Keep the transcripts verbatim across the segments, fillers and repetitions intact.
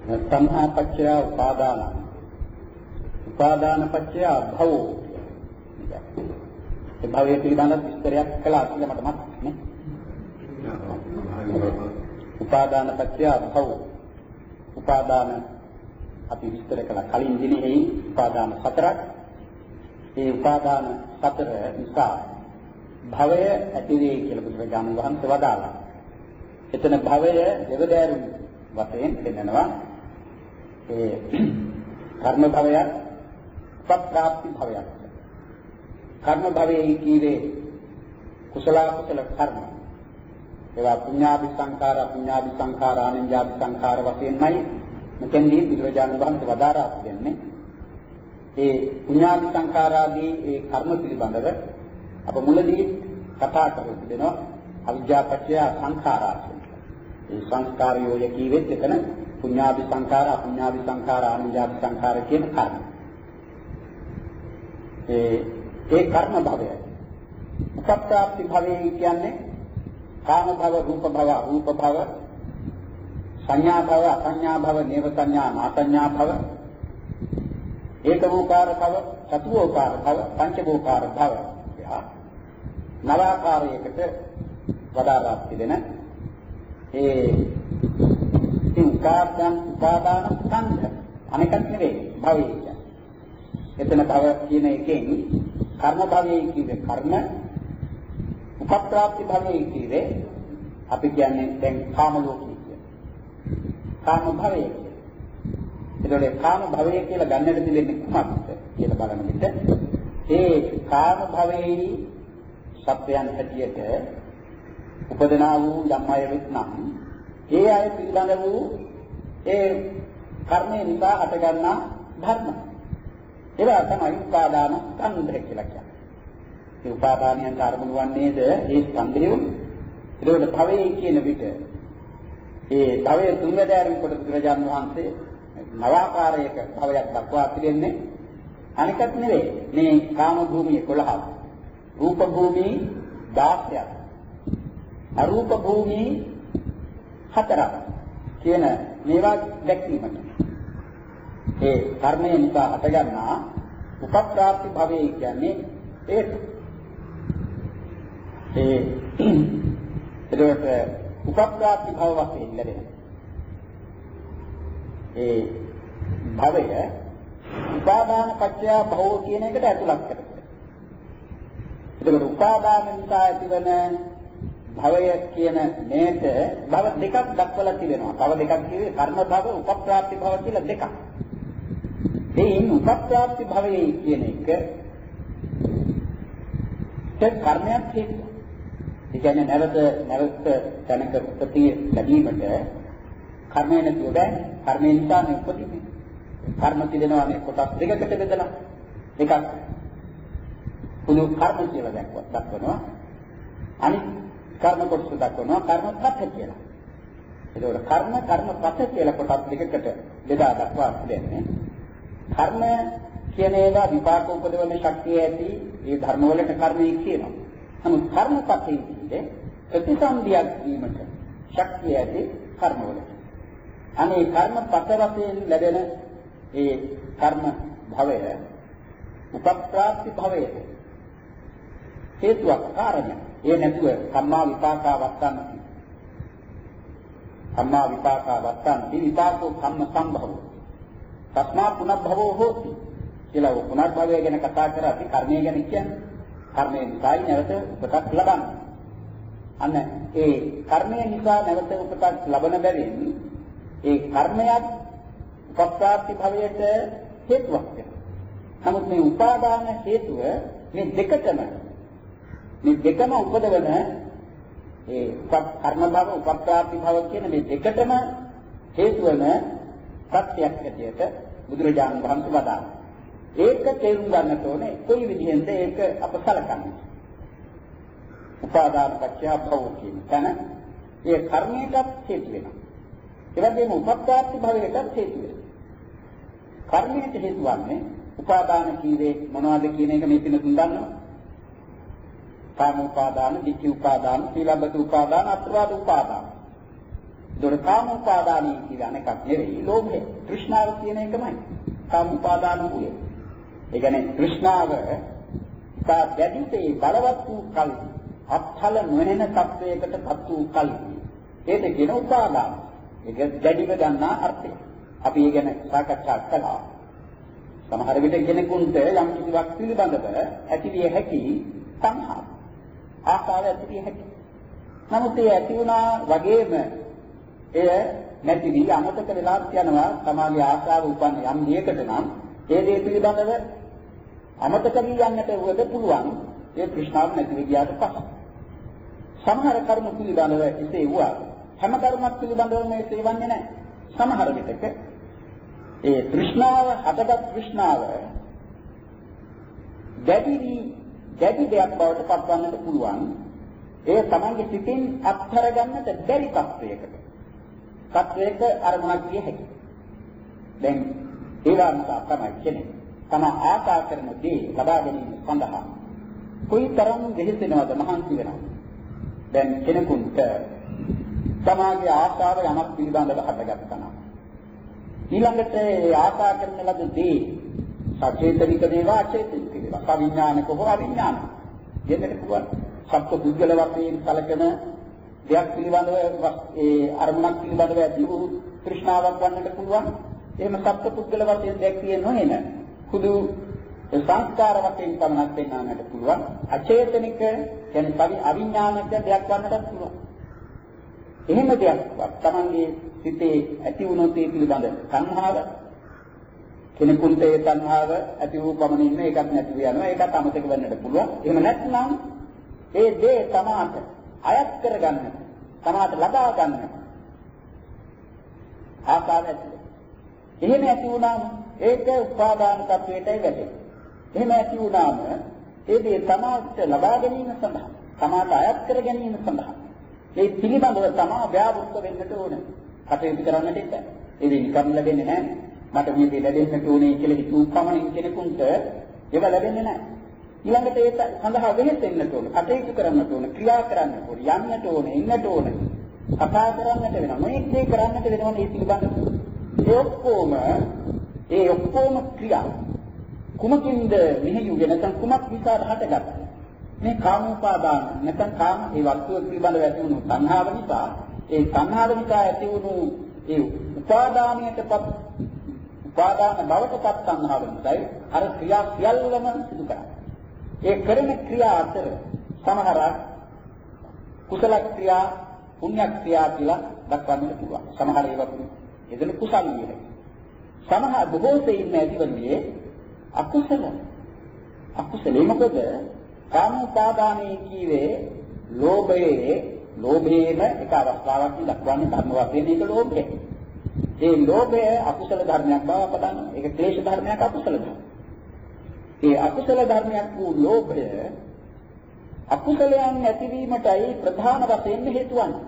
තණ්හා පත්‍ය උපාදාන. උපාදාන පත්‍ය භවෝ. ඒ භවයේ පිළිබඳ විස්තරයක් කළා කියලා මට මතක් නේ. උපාදාන පත්‍ය භවෝ. උපාදාන අපි විස්තර කළා කලින් දිනෙහි උපාදාන හතරක්. ඒ උපාදාන හතර නිසා භවය ඇති වේ කියලා බුදුරජාණන් වහන්සේ වදාළා. එතන භවය දෙවදෑරුම් වශයෙන් පෙන්නනවා. ඒ කර්ම භවයක්, උපප්‍රාප්ති භවයක්. කර්ම භවයේ කීවේ කුසල කුසල කර්ම. ඒවා පුඤ්ඤාභි සංඛාර, අපුඤ්ඤාභි සංඛාර, ආනන්‍යාභි සංඛාර වශයෙන්මයි මෙතෙන්දී බුදුරජාණන් වහන්සේ වදාරා දෙන්නේ. ඒ පුඤ්ඤාභි සංඛාරාදී ඒ කර්ම පිළිබඳව අප මුලදී කතා කරලා තිබෙනවා අවිජ්ජා පත්‍ය සංඛාරා. ඒ සංස්කාරයෝ යකීවෙත් එතන පුඤ්ඤාභි සංඛාර, අපුඤ්ඤාභි සංඛාර, ආනන්‍යාභි සංඛාර කියන කර්ම. ඒ ඒ කර්ම භවය. උපප්‍රාප්ති භවය කියන්නේ කාම භව, රූප භව, අරූප භව, සංඥා භව, අසංඥා භව, නේව සංඥා, නාසංඥා භව, ඒකෝකාර භව, චතුෝකාර භව, පංචෝකාර භව. නවාකාරයකට වදාරා තිබෙන ඒ උපාදාන උපාදාන සංඛ අනෙකක් නෙවෙයි භවය කියන්නේ. එතන භව කියන එකෙන් කර්ම භවයේ කිව්වේ කර්ම, උපප්‍රාප්ති භවයේ කිව්වේ අපි කියන්නේ දැන් කාම ලෝකයේ කියන්නේ. කාම භවය. ඒතකොට කාම භවය කියලා ගන්නට දෙන්නේ කුමක්ද කියලා බලන විට ඒ කාම භවයේ සත්‍යයන් හැටියට උපදනා වූ යම් අය වෙත්නම් ඒ අය පිළිබඳ වූ ඒ කර්මයේ නිසා හටගන්නා ධර්ම. ඒවා තමයි උපාදාන ස්කන්ධය කියලා කියන්නේ. මේ උපාදානයන් කාර්මුණු වන්නේද ඒ ස්කන්ධයෝ. ඒකෝට භවයේ කියන විට ඒ භවයේ තුන්වැදෑරුම් කොට බුදුරජාණන් වහන්සේ නවාකාරයක භවයක් දක්වා තිබෙන්නේ. අනිකක් නෙවෙයි මේ කාම භූමිය එකොළහක්. රූප භූමි දාසයක්, අරූප භූමි හතරක් කියන මේවා දැක්වීමට ඒ කර්මය නිසා හටගන්නා උපප්‍රාප්ති භවය කියන්නේ ඒක. ඒ ඒකට උපප්‍රාප්ති භව වශයෙන් ලැබෙන ඒ භවය උපාදාන පත්‍ය භව කියන එකට ඇතුළත් කරගන්න. ඒකට උපාදාන නිසා ඇතිවන භවය කියන මේක භව දෙකක් දක්වලා තිබෙනවා. භව දෙකක් කිව්වේ කර්ම භව, උපප්‍රාප්ති භව කියලා දෙකක්. මේ උපප්‍රාප්ති භවයේ කියන එක ඒ කර්මයක් හේතු. ඒ කියන්නේ නැවත නැවත තැනක උපතිය ලැබීමට කර්මය නැතුව බෑ. කර්මය නිසා මේ උපතින්නේ. කර්ම තිබෙනවා මේ කොටස් දෙකකට බෙදලා. එකක් පුදු කර්ම කියලා දැක්වත් දක්වනවා. අනිත් කර්ම කොටස දක්වනවා කර්මපත කියලා. ඒකෝට කර්ම කර්මපත කියලා කොටස් දෙකකට බෙදා දක්වා දෙන්නේ. කර්ම කියන ඒවා විපාක උපදවන ශක්තිය ඇති ඒ ධර්ම වලට කර්මය කියනවා. නමුත් කර්මපතේ කියන්නේ ප්‍රතිසන්දියක් වීමට ශක්තිය ඇති කර්ම වලට. අනේ කර්මපත වශයෙන් ලැබෙන ඒ කර්ම භවය උපප්‍රාප්ති භවය හේතුවක් කාරණයක්. ඒ නැතුව සම්මා විපාකා වත්තන්ති. සම්මා විපාකා වත්තන්ති විපාකෝ කම්ම සම්භවෝ. තස්මා පුනබ්භවෝ හෝති. කියලා පුනර්භවය ගැන කතා කරලා කර්මය ගැන කියන්නේ. කර්මයෙන් නිසායි නැවත උපතක් ලබන්නේ. අන්න ඒ කර්මය නිසා නැවත උපතක් ලබන බැවින් ඒ කර්මයක් උපප්‍රාප්ති භවයට හේතුවක් වෙනවා. නමුත් මේ උපාදාන හේතුව මේ දෙකටම මේ දෙකම උපදවන ඒ කර්ම භව උපප්‍රාප්ති භව කියන මේ දෙකටම හේතු වෙන සත්‍යයක් ඇටියට බුදුරජාණන් වහන්සේ වදාළා. ඒක තේරුම් ගන්නට ඕනේ කොයි විදිහෙන්ද ඒක අප සලකන්නේ. උපාදාන පත්‍ය භව කියන තැන ඒ කර්මයටත් හේතු වෙනවා. ඒ වගේම උපප්‍රාප්ති භවයටත් හේතු වෙනවා. කර්මයට හේතු වන්නේ උපාදාන කීවේ මොනවද කියන එක මේ පින තුන් දන්නවා. කාම උපාදාන, ditthi උපාදාන, සීලබ්බත උපාදාන, අත්වාද උපාදාන. ඒතර කාම උපාදානයි කියන එකක් නෙවෙයි ලෝභය. තෘෂ්ණාව කියන එකමයි. කාම උපාදාන මූලය. ඒ කියන්නේ තෘෂ්ණාව තා දැඩිසේ බලවත් වූ කල අත්හල නොවන තත්වයකට පත් වූ කල ඒක කියන උපාදාන. ඒක දැඩිව ගන්නා අර්ථය. අපි ඒ ගැන සාකච්ඡා කළා. සමහර විට කෙනෙකුට යම් කිසිවක් පිළිබඳව ඇතිවිය හැකි සංහාව ආකාරය ඇතිවිය හැකි. නමුත් ඒ ඇති වුණා වගේම එය නැති වී අමතක වෙලා යනවා. සමාගයේ ආශාව උපන්න යම් දෙයකට නම් ඒ දේ පිළිබඳව අමතක වී යන්නට උවද පුළුවන්. ඒ තෘෂ්ණාව නැති වී ගියාට පස්සේ සමහර කර්ම පිළිබඳව එසේ වුණා. හැම කර්මයක් පිළිබඳව මේ සේවන්නේ නැහැ. සමහර විටක ඒ තෘෂ්ණාව හටගත් තෘෂ්ණාව දැඩි දැඩි දෙයක් බවට පත්වන්නට පුළුවන්. ඒ තමන්ගේ සිතින් අත්හැර ගන්නට බැරි තත්වයකට. තත්වයක අරමුණක් විය හැකියි. දැන් ඒවා නිසා තමයි කියන්නේ තම ආශා කරන දේ ලබා ගැනීම සඳහා කොයිතරම් දෙහිසෙනවද මහන්සි වෙනවද. දැන් කෙනෙකුට තමාගේ ආශාව යමක් පිළිබඳව හටගත්තා නම් ඊළඟට ඒ ආශා කරන ලද දේ සචේතනික දේවා අචේතනික දේවා සවිඥානික හෝ අවිඥානික දෙන්නට පුළුවන්. සත්ව පුද්ගල වශයෙන් කලකන දෙයක් පිළිබඳව ඒ අරමුණක් පිළිබඳව ඇති වූ තෘෂ්ණාවක් වන්නට පුළුවන්. එහෙම සත්ව පුද්ගල වශයෙන් දැක්විය නොහෙන කුදු සංස්කාර වශයෙන් පමණක් වෙන්නට පුළුවන්. අචේතනික කියන්නේ සවි අවිඥානික දෙයක් වන්නට පුළුවන්. එහෙම දෙයක් තමන්ගේ සිතේ ඇති වුණොත් ඒ පිළිබඳ සංහාව කෙනෙකුට ඒ සංහාව ඇති වූ පමණින් මේකත් නැති වෙනවා. ඒකත් අමතක වෙන්නට පුළුවන්. එහෙම නැත්නම් ඒ දේ තමාට අයත් කරගන්න තමාට ලබා ගන්න ආකාරය ඇති. එහෙම ඇති වුණාම ඒක උපාදාන තත්වයටයි වැටෙන්නේ. එහෙම ඇති වුණාම ඒ දේ තමාට ලබා ගැනීම සඳහා තමාට අයත් කර ගැනීම සඳහා ඒ පිළිබඳව තමා ව්‍යාවෘත වෙන්නට ඕන. කටයුතු කරන්නට එපා. ඒ දේ නිකම් ලැබෙන්නේ නැහැ. මට මේ දේ ලැබෙන්නට ඕනේ කියලා හිතුව පමණින් කෙනෙකුට ඒව ලැබෙන්නේ නැහැ. ඊළඟට ඒක සඳහා වෙහෙසෙන්නට ඕන. කටයුතු කරන්නට ඕන. ක්‍රියා කරන්නට ඕන. යන්නට ඕන. ඉන්නට ඕන. කතා කරන්නට වෙනවා. මොනික් දේ කරන්නට වෙනවා මේ පිළිබඳව. ඒ ඔක්කොම ඒ ඔක්කොම ක්‍රියා කුමකින්ද මෙහෙයුගේ නැත්නම් කුමක් නිසාද හටගත්තේ? මේ කාම උපාදාන නැත්නම් කාම ඒ වස්තුව පිළිබඳව ඇති වුණු සංහාව නිසා ඒ සංහාව නිසා ඇති වුණු ඒ උපාදානයටපත් උපාදාන බවටපත් සංහාව නිසායි අර ක්‍රියා සියල්ලම සිදු කරන්නේ. ඒ කරන ක්‍රියා අතර සමහරක් කුසල ක්‍රියා පුණ්‍ය ක්‍රියා කියලා දක්වන්නට පුළුවන්. සමහර ඒවා එදෙන කුසල විදිහට. සමහර බොහෝ සෙයින් ඇතිවන්නේ අකුසල. අකුසලේ මොකද? කාම උපාදානයේ කීවේ ලෝභයේ ලෝභයේම එක අවස්ථාවක් දක්වන්නේ ධර්ම වශයෙන් ඒක ලෝභය. ඒ ලෝභය අකුසල ධර්මයක් බව අපදන්න. ඒක ක්ලේශ ධර්මයක් අකුසල ධර්මයක්. ඒ අකුසල ධර්මයක් වූ ලෝභය අකුසලයන් ඇතිවීමටයි ප්‍රධාන වශයෙන් හේතු වන්නේ.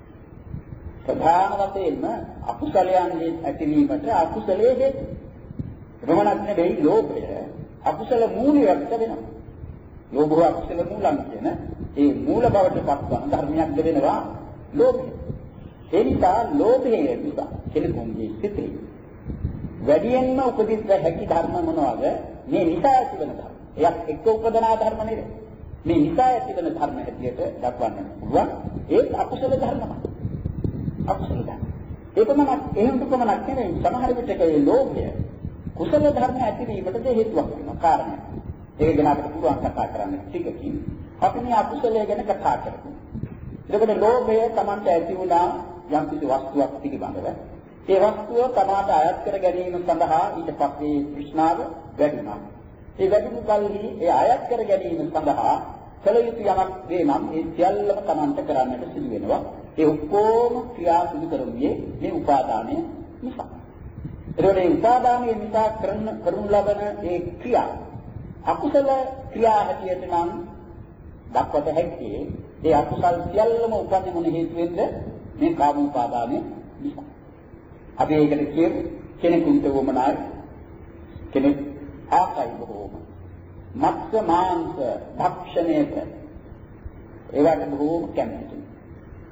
ප්‍රධාන වශයෙන්ම අකුසලයන් ඇතිවීමට අකුසලයේ හේතු. ප්‍රමණක් නෙවෙයි ලෝභය අකුසල මූලයක් වෙනවා. ලෝභය අකුසල මූලම් කියන ඒ මූල බවට පත්වන ධර්මයක් දෙවෙනවා ලෝභය. ඒ නිසා ලෝභයේ නිසා කෙනෙකුගේ සිතේ වැඩියෙන්ම උපදින්න හැකි ධර්ම මොනවාද? මේ නිසා ඇතිවන ධර්ම. එයක් එක්ක උපදනා ධර්ම නෙවෙයි. මේ නිසා ඇතිවන ධර්ම හැටියට දක්වන්න පුළුවන්. ඒ අකුසල ධර්මයි. අකුසල ධර්ම. ඒකමත් එහෙම කොමනක් නෙවෙයි. සමහර විටක ඒ ලෝභය කුසල ධර්ම ඇතිවීමට හේතුවක් වෙනවා. කාරණයක්. ඒක ගැන අපිට පුළුවන් කතා කරන්න ටිකකින්. අපි මේ අකුසලය ගැන කතා කරමු. එතකොට ලෝභය Tamanta ඇති වුණා යම් කිසි වස්තුවක් පිළිබඳව. ඒ වස්තුව Tamanta අයත් කර ගැනීම සඳහා ඊට පස්සේ තෘෂ්ණාව වැඩි වෙනවා. ඒ වැඩි වූ කල්හි ඒ අයත් කර ගැනීම සඳහා කල යුතු යමක් වේ නම් ඒ සියල්ලම Tamanta කරන්නට සිදු වෙනවා. ඒ ඔක්කොම ක්‍රියා සිදු කරන්නේ මේ උපාදානය නිසා. එතකොට මේ උපාදානයේ නිසා කරන කරනු ලබන ඒ ක්‍රියා අකුසල ක්‍රියා හැටියට නම් දක්වත හැකි. ඒ අකුසල් සියල්ලම උපන්නේ මොන හේතුවෙන්ද? මේ කාම උපාදානය නිසා. අපි ඒකට කියමු කෙනෙකුට වමනායි කෙනෙක් ආසයි බොහෝම මත්ස්‍ය මාංශ භක්ෂණයට ඒවට බොහෝම කැමති.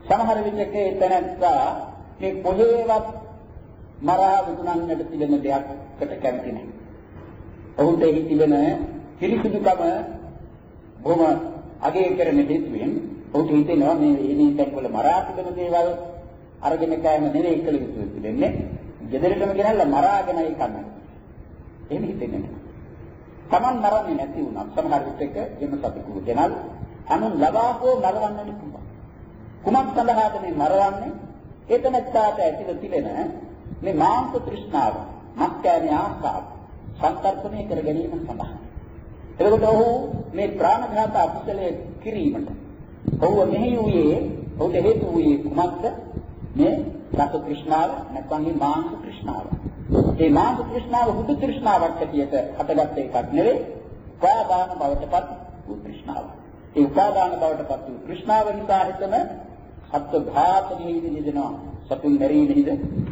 සමහර විටක එතනත්තා මේ කොහේවත් මරා විකුණන්නට තිබෙන දෙයක්කට කැමති නැහැ. ඔහුට එහි තිබෙන පිළිසුදුකම බොහොම අගය කරන හේතුවෙන් ඔහුට හිතෙනවා මේ එනි තැන්වල මරා තිබෙන දේවල් අරගෙන කෑම නෙවෙයි කළ යුතු වෙන්නේ. ගෙදරටම ගෙනල්ලා මරාගෙනයි කන්නේ. එහෙම හිතෙන්නේ නැහැ. Taman මරන්නේ නැති වුණා සමහර විටක එම සතුටු දෙනල් අනුන් ලබා හෝ මරවන්නට පුළුවන්. කුමක් සඳහාද මේ මරවන්නේ? ඒතනත්තාට ඇතිව තිබෙන මේ මාංශ තෘෂ්ණාව, මත්කෑමේ ආශාව සංකල්පණය කර ගැනීම සඳහා. එතකොට ඔහු මේ ප්‍රාණඝාත අකුසලයේ කිරීමට ඔහු මෙහි වූයේ ඔහුට හේතු වූයේ කුමක්ද? මේ රස තෘෂ්ණාව නැත්නම් මේ මාංශ තෘෂ්ණාව. මේ මාංශ තෘෂ්ණාව හුදු තෘෂ්ණාවක් ඇටියට හටගත් එකක් නෙවෙයි, උපාදාන බවටපත් වූ තෘෂ්ණාව. ඒ උපාදාන බවටපත් වූ තෘෂ්ණාව නිසා හිතන සත්ව ඝාතනයේ නිදෙනවා, සතුන් මැරීමේද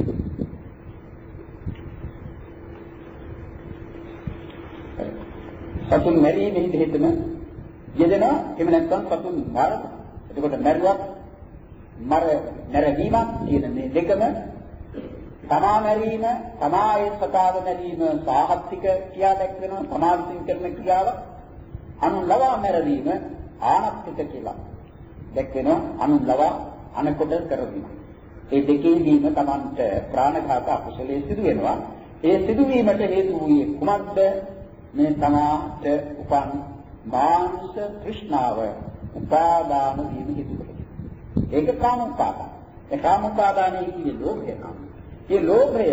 සතුන් මැරීමේද හිතන යෙදෙනවා. එහෙම නැත්නම් සතුන් මරන. එතකොට මැරුවක් මර මැරීමක් කියන මේ දෙකම තමා මැරීම, තමායේ සතාව මැරීම සාහත්තික කියා දැක්වෙනවා. තමා විසින් කරන ක්‍රියාව අනුන් ලවා මැරීම ආනත්තික කියලා දැක්වෙනවා. අනුන් ලවා අනකොට කරවීම. ඒ දෙකේදීම තමන්ට ප්‍රාණඝාත අකුසලයේ සිදු වෙනවා. ඒ සිදුවීමට හේතු වූයේ කුමක්ද? මේ තමාට උපන් මාංශ තෘෂ්ණාව උපාදාන වීම හේතු වෙනවා. ඒක කාම උපාදාන. ඒ කාම උපාදානයේ කියන්නේ ලෝභය නම්. මේ ලෝභය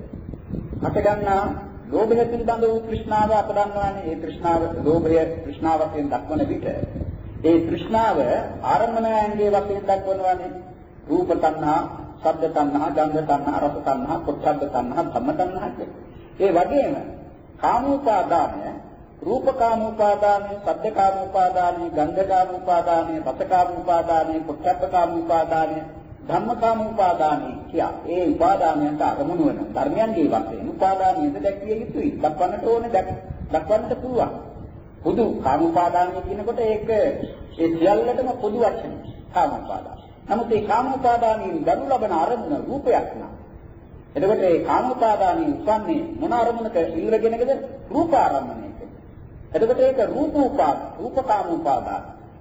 අප ගන්නා ලෝභය පිළිබඳ වූ තෘෂ්ණාව අප ගන්නවානේ. ඒ තෘෂ්ණාව ලෝභය තෘෂ්ණාවෙන් දක්වන විට ඒ තෘෂ්ණාව ආරම්මණයන්ගේ වශයෙන් දක්වනවානේ. රූප තණ්හා, ශබ්ද තණ්හා, ගන්ධ තණ්හා, රස තණ්හා, පොට්ටබ්බ තණ්හා, ධම්ම තණ්හා කියන. ඒ වගේම කාමෝපාදානය, රූපකාමෝපාදානය, ශබ්දකාමෝපාදානය, ගන්ධකාමෝපාදානය, රසකාමෝපාදානය, පොට්ටබ්බකාමෝපාදානය, ධම්මකාමෝපාදානය කියා. ඒ උපාදානයන්ට අරමුණු වෙන ධර්මයන්ගේ වශයෙන් උපාදානයද දැක්විය යුතුයි. දක්වන්නට ඕනේ, දක්වන්නට පුළුවන්. පොදු කාමෝපාදානය කියනකොට ඒක ඒ සියල්ලටම පොදු වචනයක්. කාමෝපාදාන. නමුත් මේ කාමෝපාදානයෙන් ගනු ලබන අරමුණ රූපයක් නා. එතකොට මේ කාමෝපාදානයෙන් උපන්නේ මොන අරමුණක ඉල්ලගෙනද? රූප ආරම්මණයක. එතකොට ඒක රූපෝපාද, රූපකාමෝපාදාන,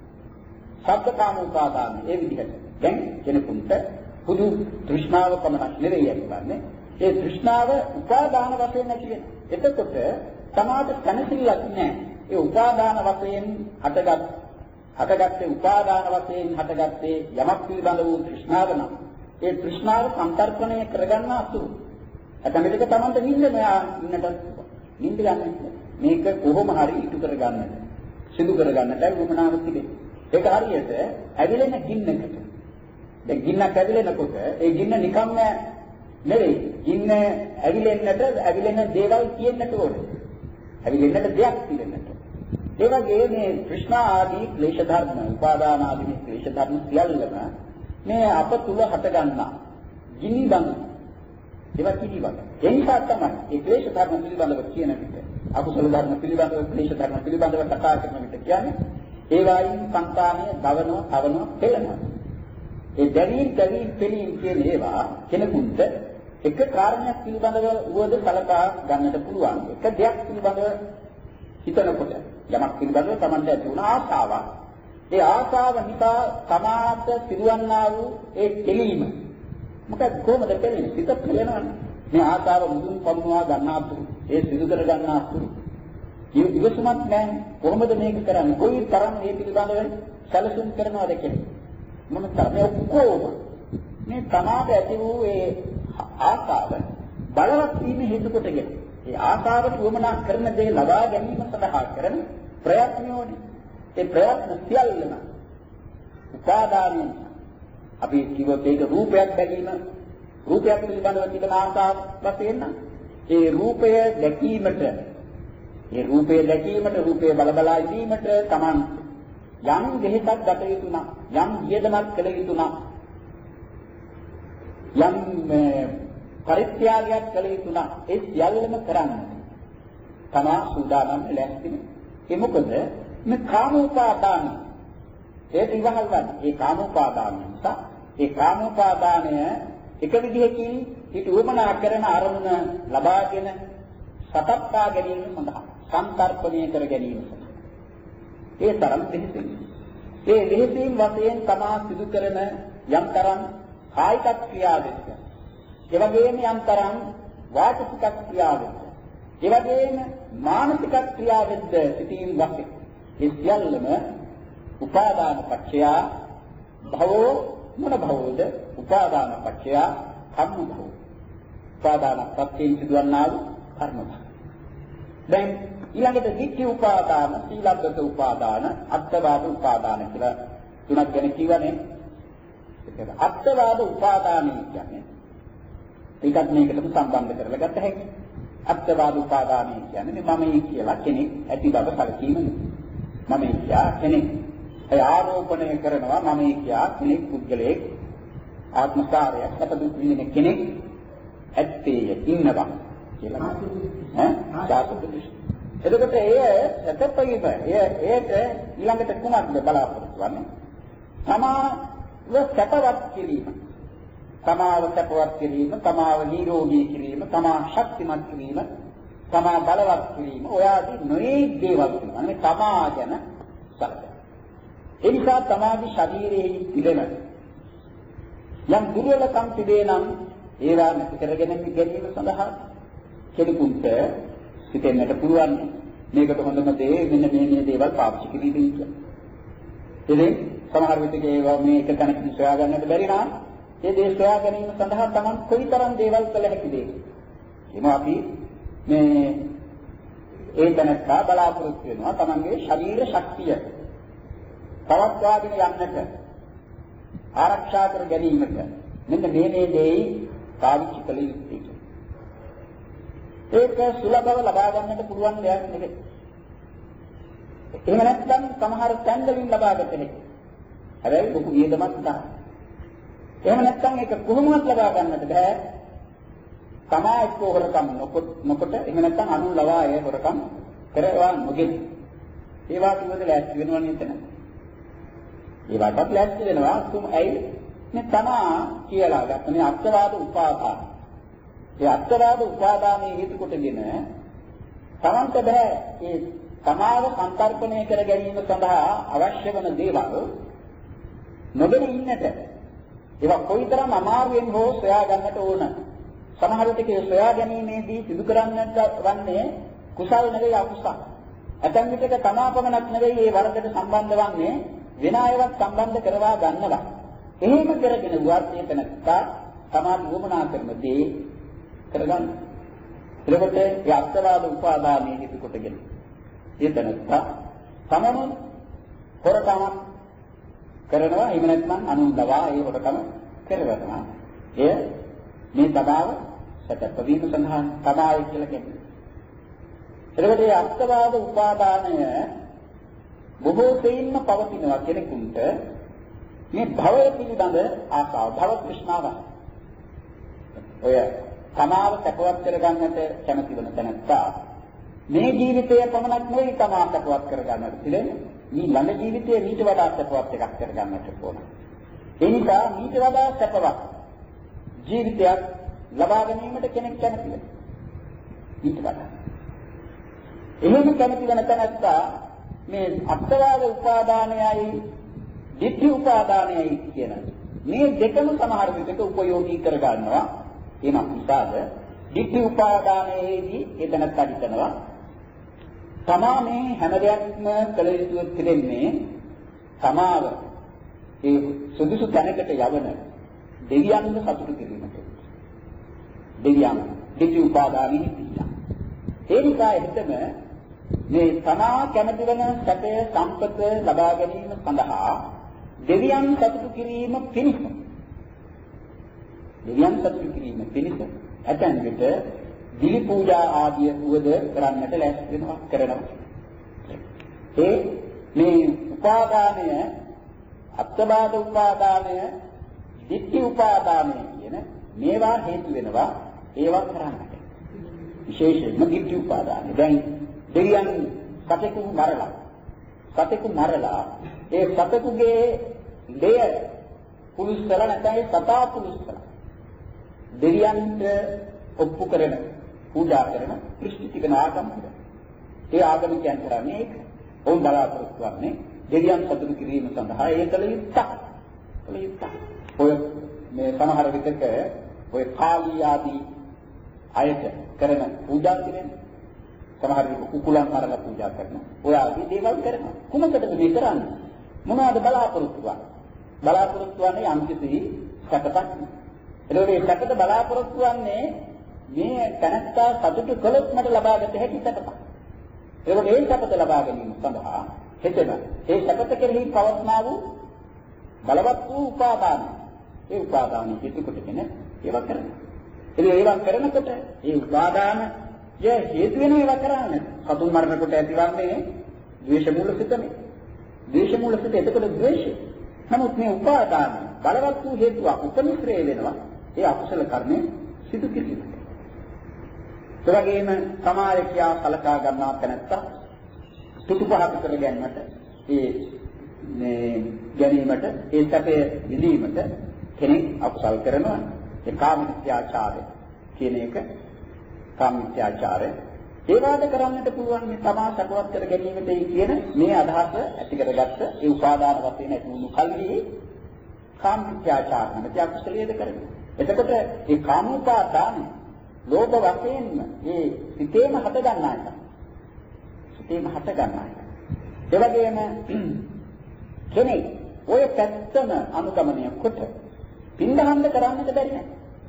ශබ්දකාමෝපාදාන ඒ විදිහට. දැන් කෙනෙකුට පොදු තෘෂ්ණාව පමණක් නෙවෙයි යන්නේ. ඒ තෘෂ්ණාව උපාදාන වශයෙන් නැති වෙන. එතකොට තමාට කනසිල්ලක් නැහැ. ඒ උපාදාන වශයෙන් හටගත් හටගත්තේ උපාදාන වශයෙන් හටගත්තේ යමක් පිළිබඳ වූ තෘෂ්ණාව නම් ඒ තෘෂ්ණාව සංකල්පණය කරගන්න අසුරු. අතන දෙක තමන්ට නිින්ද මෙයා ඉන්නට නිින්ද ගන්න. මේක කොහොම හරි ඉටු කරගන්නද? සිදු කරගන්නටයි වමනාව තිබෙන්නේ. ඒක හරියට ඇවිලෙන ගින්නකට. දැන් ගින්නක් ඇවිලෙනකොට ඒ ගින්න නිකම්ම නෙවෙයි. ගින්න ඇවිලෙන්නට ඇවිලෙන දේවල් කියන්නට ඕනේ. ඇවිලෙන්නට දෙයක් තිබෙන්නට. ඒ වගේ මේ තෘෂ්ණා ආදී ක්ලේශ ධර්ම, උපාදාන ආදී මේ ක්ලේශ ධර්ම සියල්ලම මේ අප තුල හට ගන්නා ගිනි බඳ ඒවා කිලිවල. ඒ නිසා තමයි මේ ක්ලේශ ධර්ම පිළිබඳව කියන විට, අකුසල ධර්ම පිළිබඳව, ක්ලේශ ධර්ම පිළිබඳව කතා කරන විට කියන්නේ ඒවායින් සංකාමය දවනවා, තවනවා, පෙළනවා. ඒ දැවීම්, දැවීම්, පෙළීම් කියන ඒවා කෙනෙකුට එක කාරණයක් පිළිබඳව උවද සලකා ගන්නට පුළුවන්. එක දෙයක් පිළිබඳව හිතනකොට යමක් පිළිබඳව Tamante ඇති වුණ ආශාවක්. ඒ ආශාව නිසා තමාට සිදුවන්නා වූ ඒ දෙලීම මොකද කොහොමද දෙලෙන්නේ? සිත පෙළෙනවනේ. මේ ආශාව මුදුන් පමුණවා ගන්නාතු ඒ සිදු කර ගන්නාතු ඒ ඉවසුමක් නැහැ. කොහොමද මේක කරන්නේ? කොයි තරම් මේ පිළිබඳව සැලසුම් කරනවද කියන්නේ? මොන තරම් ඔක්කොම මේ තමාට ඇති වූ ඒ ආශාව බලවත් වීම හේතු කොටගෙන ඒ ආශාවට වමනා කරන දේ ලබා ගැනීම සඳහා කරන ප්‍රයත්නෝනේ. ඒ ප්‍රයත්න සියල්ලම උපාදානයෙන් අපි කිව්වොත් ඒක රූපයක් දැකීම, රූපයක් පිළිබඳව තිබෙන ආශාව වශයෙන් නම් ඒ රූපය දැකීමට, ඒ රූපය දැකීමට, රූපය බලබලා ඉඳීමට Taman යම් දෙහිසක් ගත යුතු නම්, යම් යෙදමක් කළ යුතු නම්, යම් පරිත්‍යාගයක් කළ යුතු නම් ඒ සියල්ලම කරන්න තමා සූදානම් ලැස්තිනේ. ඒ මොකද මේ කාමෝපාදාන ඒක ඉවහල් ගන්න. ඒ කාමෝපාදාන නිසා ඒ කාමෝපාදානය එක විදිහකින් ඊට උවමනා කරන අරමුණ ලබාගෙන සතප්පා ගැනීම සඳහා සංකල්පණය කර ගැනීම සඳහා ඒ තරම් දෙහිසින් ඒ දෙහිසින් වශයෙන් තමා සිදු කරන යම්තරම් කායික ක්‍රියාවෙත් ඒ වගේම යම්තරම් වාචික ක්‍රියාවෙත් ඒ වගේම මානසික ක්‍රියාවෙත් සිටින් වශයෙන් ඒ සියල්ලම උපාදාන පත්‍ය භවෝ මොන භවෝද උපාදාන පත්‍ය කම්ම භවෝ උපාදාන පත්‍යෙන් සිදුවන්නා වූ කර්ම භව. දැන් ඊළඟට දිට්ඨි උපාදාන, සීලබ්බත උපාදාන, අත්වාද උපාදාන කියලා තුනක් ගැන කියවනේ. ඒක අත්වාද උපාදානය කියන්නේ ඒකත් මේකටම සම්බන්ධ කරලා ගත්ත හැකි. අත්වාද උපාදානය කියන්නේ මමයි කියලා කෙනෙක් ඇති බව සැලකීම නෙවෙයි. මමයි කියා කෙනෙක් ඒ ආරෝපණය කරනවා මමයි කියා කෙනෙක් පුද්ගලයෙක් ආත්මකාරයක් සපදුක් විඳින කෙනෙක් ඇත්තේ ඉන්නවා කියලා. ඈ සාසුදු දෘෂ්ටි. එතකොට එය සැතපීම එය ඒට ඊළඟට කුමක්ද බලාපොරොත්තු වෙන්නේ? තමාව සැපවත් කිරීම. තමාව සැපවත් කිරීම, තමාව නිරෝගී කිරීම, තමා ශක්තිමත් කිරීම, තමා බලවත් කිරීම, ඔයාදී නොයේ දේවල් කියනවා. මේ තමා ගැන සැලකෙන. ඒ නිසා තමාගේ ශරීරයේ තිබෙන යම් දුර්වලකම් තිබේ නම් ඒවා නැති කරගෙන ගැනීම සඳහා කෙනෙකුට හිතෙන්නට පුළුවන් මේකට හොඳම දේ මෙන්න මේ මේ දේවල් පාවිච්චි කිරීමයි කියලා. ඉතින් සමහර විටක ඒවා මේ එක තැනකින් සොයා ගන්නට බැරි නම් ඒ දේ සොයා ගැනීම සඳහා Taman කොයිතරම් දේවල් කළ හැකිද? එම අපි මේ ඒ තැනට බලාපොරොත්තු වෙනවා Tamanගේ ශරීර ශක්තිය පවත්වාගෙන යන්නට ආරක්ෂා කර ගැනීමට මෙන්න මේ මේ දේ පාවිච්චි කළ යුතුයි. ඒක සුලභව ලබා ගන්නට පුළුවන් දෙයක් නෙවෙයි. එහෙම නැත්නම් සමහර තැන්වලින් ලබා ගන්න හැකියි. හැබැයි ලොකු වියදමක් ගන්න. එහෙම නැත්නම් ඒක කොහොමවත් ලබා ගන්නට බෑ. තමා එක්ක හොරකම් නොකොට එහෙම නැත්නම් අනුන් ලවා ඒ හොරකම් කරවා නොගෙන. ඒවා කිව්වද ලෑස්ති වෙනවනේ එතන. ඒවාටත් ලෑස්ති වෙනවා තුම ඇයි මේ තමා කියලා ගන්න මේ අත්වාද උපාදාන. ඒ අත්වාද උපාදානයේ හේතු කොටගෙන තමන්ට බෑ ඒ තමාව සංකල්පණය කර ගැනීම සඳහා අවශ්‍ය වන දේවල් නොගෙන ඉන්නට ඒවා කොයිතරම් අමාරුවෙන් හෝ සොයා ගන්නට ඕන. සමහර විට ඒ සොයා ගැනීමේදී සිදු කරන්නට වන්නේ කුසල් නෙවෙයි අකුසල්. ඇතැම් විටක තමා පමණක් නෙවෙයි මේ වරදට සම්බන්ධ වන්නේ වෙන අයවත් සම්බන්ධ කරවා ගන්නවා. එහෙම කරගෙන වුවත් මේ තැනත්තා තමා වුමනා කරන දේ කරගන්න. එතකොට ඒ අත්වාද උපාදානයේ හේතු කොටගෙන ඒ තැනත්තා තමම හොරකම කරනවා. එහෙම නැත්නම් අනුන් ලවා ඒ හොරකම කරවනවා. එය මේ තබාව සැප වීම සඳහා තබායි කියලා කියන්නේ. එතකොට මේ අත්වාද උපාදානය බොහෝ සෙයින්ම පවතිනවා කෙනෙකුට මේ භවය පිළිබඳ ආසාව භව තෘෂ්ණාව. ඔය තමාව සැපවත් කරගන්නට කැමති වෙන තැනත්තා මේ ජීවිතය පමණක් නෙවෙයි තමා සැපවත් කරගන්නට පිළිෙන්නේ. මේ ළඟ ජීවිතයේ ඊට වඩා සැපවත් එකක් කරගන්නට ඕන. ඒ නිසා ඊට වඩා සැපවත් ජීවිතයක් ලබා ගැනීමට කෙනෙක් කැමති වෙනවා. ඊට වඩා. එහෙම කැමති වෙන තැනත්තා මේ අත්වාද උපාදානයයි ditthi උපාදානයයි කියන මේ දෙකම සමහර විටක උපයෝගී කර ගන්නවා. එනම් නිසාද ditthi උපාදානයේදී එතනත් අදිනවා. තමා මේ හැම දෙයක්ම කළ යුතු දෙන්නේ තමාව ඒ සුදුසු තැනකට යවන දෙවියන්ව සතුටු කිරීමට. දෙවියන් ditthi උපාදානෙහි තියා. ඒ නිසා එතන මේ තමා කැමති වෙන සැපය සම්පත ලබා ගැනීම සඳහා දෙවියන් සතුටු කිරීම පිණිස දෙවියන් සතුටු කිරීම පිණිස ඇතැම් විට දිවි පූජා ආදිය උවද කරන්නට ලෑස්ති වෙනවා කරනවා. ඒ මේ උපාදානය අත්වාද උපාදානය ditthi උපාදානය කියන මේවා හේතු වෙනවා ඒවා කරන්නට. විශේෂයෙන්ම ditthi උපාදානය. දැන් දෙවියන් සතෙකු මරලා සතෙකු මරලා ඒ සතෙකුගේ දෙය පුරුස්සල නැත්නම් සතා පුරුස්සල. දෙවියන්ට ඔප්පු කරන පූජා කරන දෘෂ්ටි තිබෙන ආගම. ඒ ආගමිකයන් කරන්නේ ඒක. ඔවුන් බලාපොරොත්තු වෙන්නේ දෙවියන් සතුටු කිරීම සඳහා ඒ කල යුත්තක්. කල යුත්තක්. ඔය මේ සමහර විටක ඔය කාලී ආදී අයට කරන පූජා තිබෙනවා. සමහර විට කුකුලන් මරලා පූජා කරනවා. ඔය ආදී දේවල් කරනවා. කුමකටද මේ කරන්නේ? මොනවද බලාපොරොත්තු වෙන්නේ? බලාපොරොත්තු වෙන්නේ යම්කිසි සැපතක්. එතකොට මේ සැපත බලාපොරොත්තු වෙන්නේ මේ තනත්තා සතුටු කළොත් මට ලබාගත හැකි සැපතක්. එතකොට මේ සැපත ලබා ගැනීම සඳහා හෙතන ඒ සැපත කෙරෙහි පවස්නා වූ බලවත් වූ උපාදාන. ඒ උපාදාන හේතු කොටගෙන ඒවා කරනවා. ඉතින් ඒවා කරනකොට ඒ උපාදාන ය හේතු වෙන ඒවා කරන්නේ. සතුන් මරනකොට ඇතිවන්නේ ද්වේෂ මූල සිතනේ. ද්වේෂ මූල සිත එතකොට ද්වේෂය. නමුත් මේ උපාදාන බලවත් වූ හේතුවක් උපනිශ්‍රේ වෙනවා. ඒ අකුසල කර්මය සිදු කිරීමට. ඒ වගේම සමායකියා සලකා ගන්නා තැනත්තා තුතු පහක කර ගැනීමට ඒ මේ ගැනීමට ඒ සැපේ විඳීමට කෙනෙක් අකුසල් කරනවා. ඒ කාමීත්‍යාචාරය කියන එක කාමීත්‍යාචාරය ඒ වාද කරන්නට පුළුවන් මේ තමා සකවත් කර ගැනීමටයි කියන මේ අදහස ඇති කරගත්ත ඒ උපාදාන වශයෙන් ඇති වුණු කල්හි කාමීත්‍යාචාර නැති අකුසලයේද කරන්නේ. එතකොට මේ කාමෝපාදාන ලෝභ වශයෙන්ම මේ සිතේම හට ගන්නා එක. සිතේම හට ගන්නා එක. ඒ වගේම කෙනෙක් ඔය පැත්තම අනුගමනය කොට පින්දහන්න කරන්නට බැරි නෑ.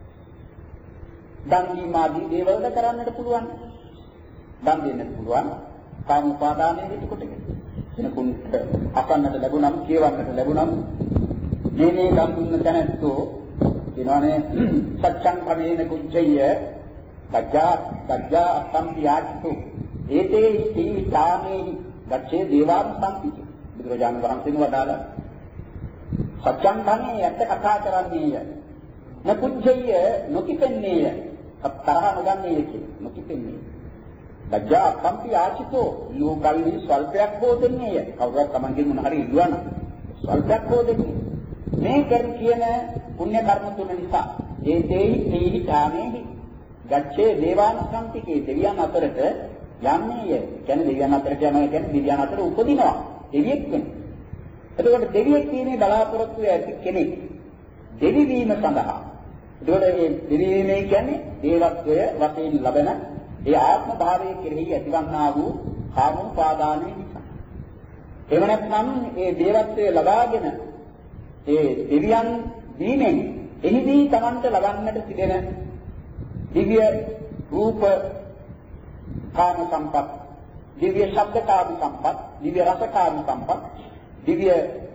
දන් දීමාදී දේවල්ද කරන්නට පුළුවන්. දන් දෙන්නත් පුළුවන්. කාම උපාදානයේ හිත කොටගෙන. කෙනෙකුට අසන්නට ලැබුණම් කියවන්නට ලැබුණම් මේ මේ දන් දුන්න තැනැත්තෝ දිනවනේ සත්‍යං කමේන කුච්චය සත්‍යා සත්‍යා සම්පියාචතු ඒතේ සී තාමේ ගච්ඡේ දේවාන් සම්පිති. බුදුරජාණන් වහන්සේ වදාළා සත්‍යං කමේ යත් කතා කරන්නේය. නකුච්චය නොකිපෙන්නේය. තරහ නොගන්නේය කියලා. නොකිපෙන්නේ. සත්‍යා සම්පියාචතු ලෝකල්හි ස්වල්පයක් හෝ දෙන්නේය. කවුරුත් Tamanගෙන් මොන හරි ඉල්ලුවා නම් ස්වල්පයක් හෝ දෙන්නේ. මේ කර කියන පුණ්‍ය කර්ම තුන නිසා ඒ තේහි තේහි ඡාමේහි ගච්ඡේ දේවාන සම්පිකේ දෙවියන් අතරට යන්නේය. කියන්නේ දෙවියන් අතරට යනවා කියන්නේ දෙවියන් අතර උපදිනවා. දෙවියෙක් වෙනවා. එතකොට දෙවියෙක් කියන්නේ බලාපොරොත්තු ඇති කෙනෙක්. දෙවි වීම සඳහා. එතකොට මේ දෙවි වීම කියන්නේ දේවත්වය වශයෙන් ලබන ඒ ආත්ම භාවයේ කෙරෙහි ඇතිවන්නා වූ කාමෝපාදානයේ නිසා. එහෙම නැත්නම් ඒ දේවත්වය ලබාගෙන ඒ දෙවියන් දීමෙන් එහිදී Tamanට ලබන්නට තිබෙන දිව්‍ය රූප කාම සම්පත්, දිව්‍ය ශබ්ද කාම සම්පත්, දිව්‍ය රස කාම සම්පත්, දිව්‍ය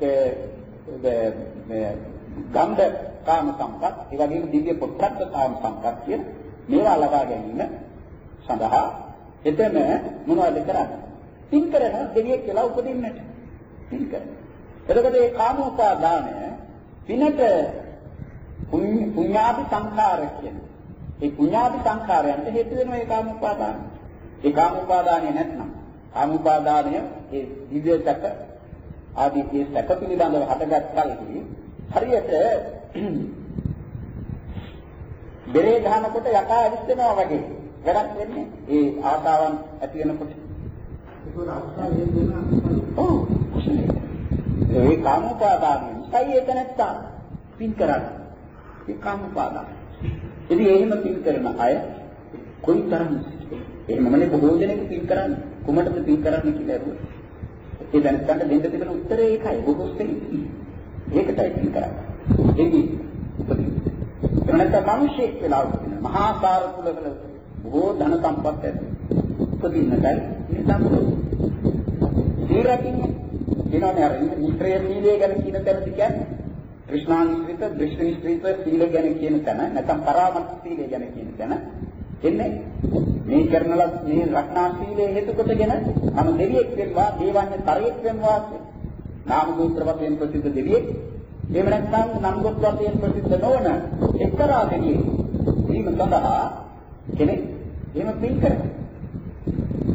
ගන්ධ කාම සම්පත්, ඒ වගේම දිව්‍ය පොට්ටබ්බ කාම සම්පත් කියන මේවා ලබා ගැනීම සඳහා එතන මොනවද කරන්නේ? පින් කරන දෙවියෙක් කියලා උපදින්නට. පින් කරන. එතකොට මේ කාමෝපාදානය පිනට පුඤ්ඤාපි සංඛාර කියන්නේ. ඒ පුඤ්ඤාපි සංඛාරයන්ට හේතු වෙන ඒ කාමෝපාදානය. ඒ කාමෝපාදානය නැත්නම් කාමෝපාදානය ඒ දිව්‍ය සැප ආදී ඒ සැප පිළිබඳව හටගත් කලදී හරියට බෙරේ ගන්නකොට යකා ඇවිස්සෙනවා වගේ වැඩක් වෙන්නේ. ඒ ආසාවන් ඇති වෙනකොට ඒක ආසාව හේතුනා. ඔව්. ඒ කාමෝපාදානය. සයි ඒක නැත්තා පින් කරන්නේ. ඒ කාමෝපාදානය. ඉතින් එහෙම පින් කරන අය කොයි තරම් එහෙමමනේ බොහෝ දෙනෙක් පින් කරන්නේ. කුමටද පින් කරන්නේ කියලා අරුව. ඒ දැනගන්න දෙන්න තිබෙන උත්තරේ ඒකයි. බොහෝ දෙනෙක්. ඒකටයි පින් කරන්නේ. එන්නේ උපදින. ඒ නැත්නම් මිනිසෙක් වෙලා උපදින. මහා සාර කුලවල බොහෝ ධන සම්පත් ඇති. උපදින්නටයි මේ සම්පූර්ණ. සීරකින්නේ දිනෝනේ අර නිත්‍රය සීලය ගැන කියන තැනදී කියන්නේ ක්‍රිෂ්ණානිස්ත්‍රිත දෘෂ්ටිනිස්ත්‍රිත සීල ගැන කියන තැන නැත්නම් පරාමර්ශ සීලය ගැන කියන තැන එන්නේ මේ කරනලා මේ රක්නා සීලය හේතු කොටගෙන අම දෙවියෙක් වෙනවා දේවන්නේ තරයෙක් වෙනවා නාම ගෝත්‍ර වශයෙන් ප්‍රසිද්ධ දෙවියෙක් එහෙම නැත්නම් නම් ගෝත්‍ර වශයෙන් ප්‍රසිද්ධ නොවන එක්තරා දෙවියෙක් ඊම සඳහා කෙනෙක් එහෙම පින් කරනවා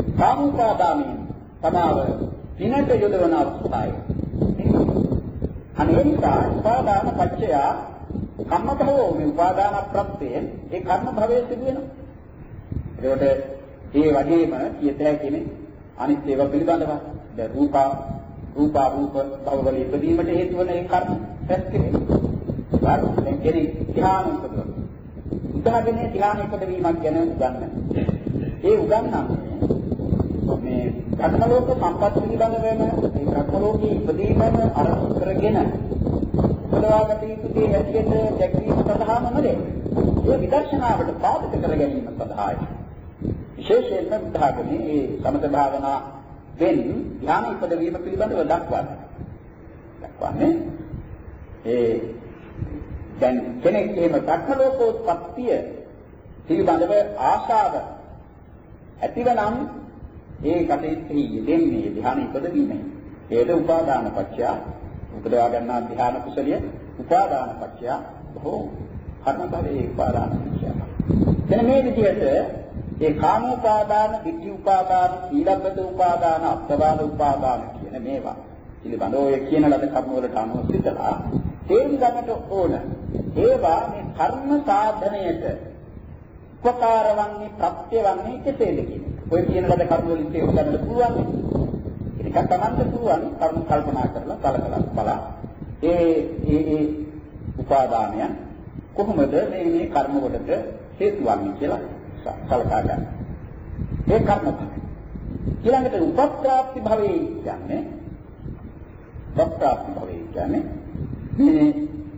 කාමෝපාදානයෙන් තමාව පිනට යොදවන අවස්ථාවේ අනේ නිසා උපාදාන පත්‍ය කම්ම භවෝ මේ උපාදාන ප්‍රත්‍යයෙන් ඒ කර්ම භවයේ සිදු වෙනවා. ඒකට ඒ වගේම කියත හැකිනේ අනිත් ඒවා පිළිබඳව දැන් රූපා රූපා රූප භවවල ඉදීමට හේතු වන ඒ කර්ම රැස් කෙරේ. දැන් කෙනෙක් ධ්‍යාන උපදවන. උදාහරණයක් ධ්‍යාන උපදවීමක් ගැන උගන්වන්න. ඒ උගන්වන්නේ මේ ධර්මලෝක සම්පත් පිළිබඳ වෙන මේ ධර්මලෝකයේ ඉදීමම අරමුණු කරගෙන උපදවාගත යුතු දේ හැටියට දැක්වීම සඳහාම නෙවේ. ඒ විදර්ශනාවට පාදක කර ගැනීම සඳහායි. විශේෂයෙන්ම උදාහරණේ මේ සමත භාවනා වෙන ධ්‍යාන ඉදවීම පිළිබඳව දක්වන්නේ. දක්වන්නේ ඒ දැන් කෙනෙක් එහෙම ධර්මලෝකෝත්පත්තිය පිළිබඳව ආශාව ඇතිවනම් ඒ කටයුත්තේ යෙදෙන්නේ ධ්‍යාන ඉදවීමයි. ඒද උපාදාන පත්‍ය උපදවා ගන්නා ධ්‍යාන කුසලිය උපාදාන පත්‍ය බොහෝ කර්ම භවයේ උපාදාන පත්‍ය. එතන මේ විදිහට ඒ කාමෝපාදාන, ditthi උපාදාන, සීලබ්බත උපාදාන, අත්වාද උපාදාන කියන මේවා පිළිබඳව ඔය කියන ලද කර්ම වලට අනුව සිතලා තේරුම් ගන්නට ඕන. ඒවා මේ කර්ම සාධනයට උපකාර වන්නේ ප්‍රත්‍ය වන්නේ කෙසේද කියන එක. ඔය කියන ලද කර්ම වලින් තේරුම් ගන්නට පුළුවන්. ඒක තමයි පුළුවන් කර්ම කල්පනා කරලා කලකලා බලා. ඒ ඒ ඒ උපාදානයන් කොහොමද මේ මේ කර්ම වලට හේතු වන්නේ කියලා සලකා ගන්න. ඒ කර්ම තමයි. ඊළඟට උපප්‍රාප්ති භවයේ කියන්නේ උපප්‍රාප්ති භවයේ කියන්නේ මේ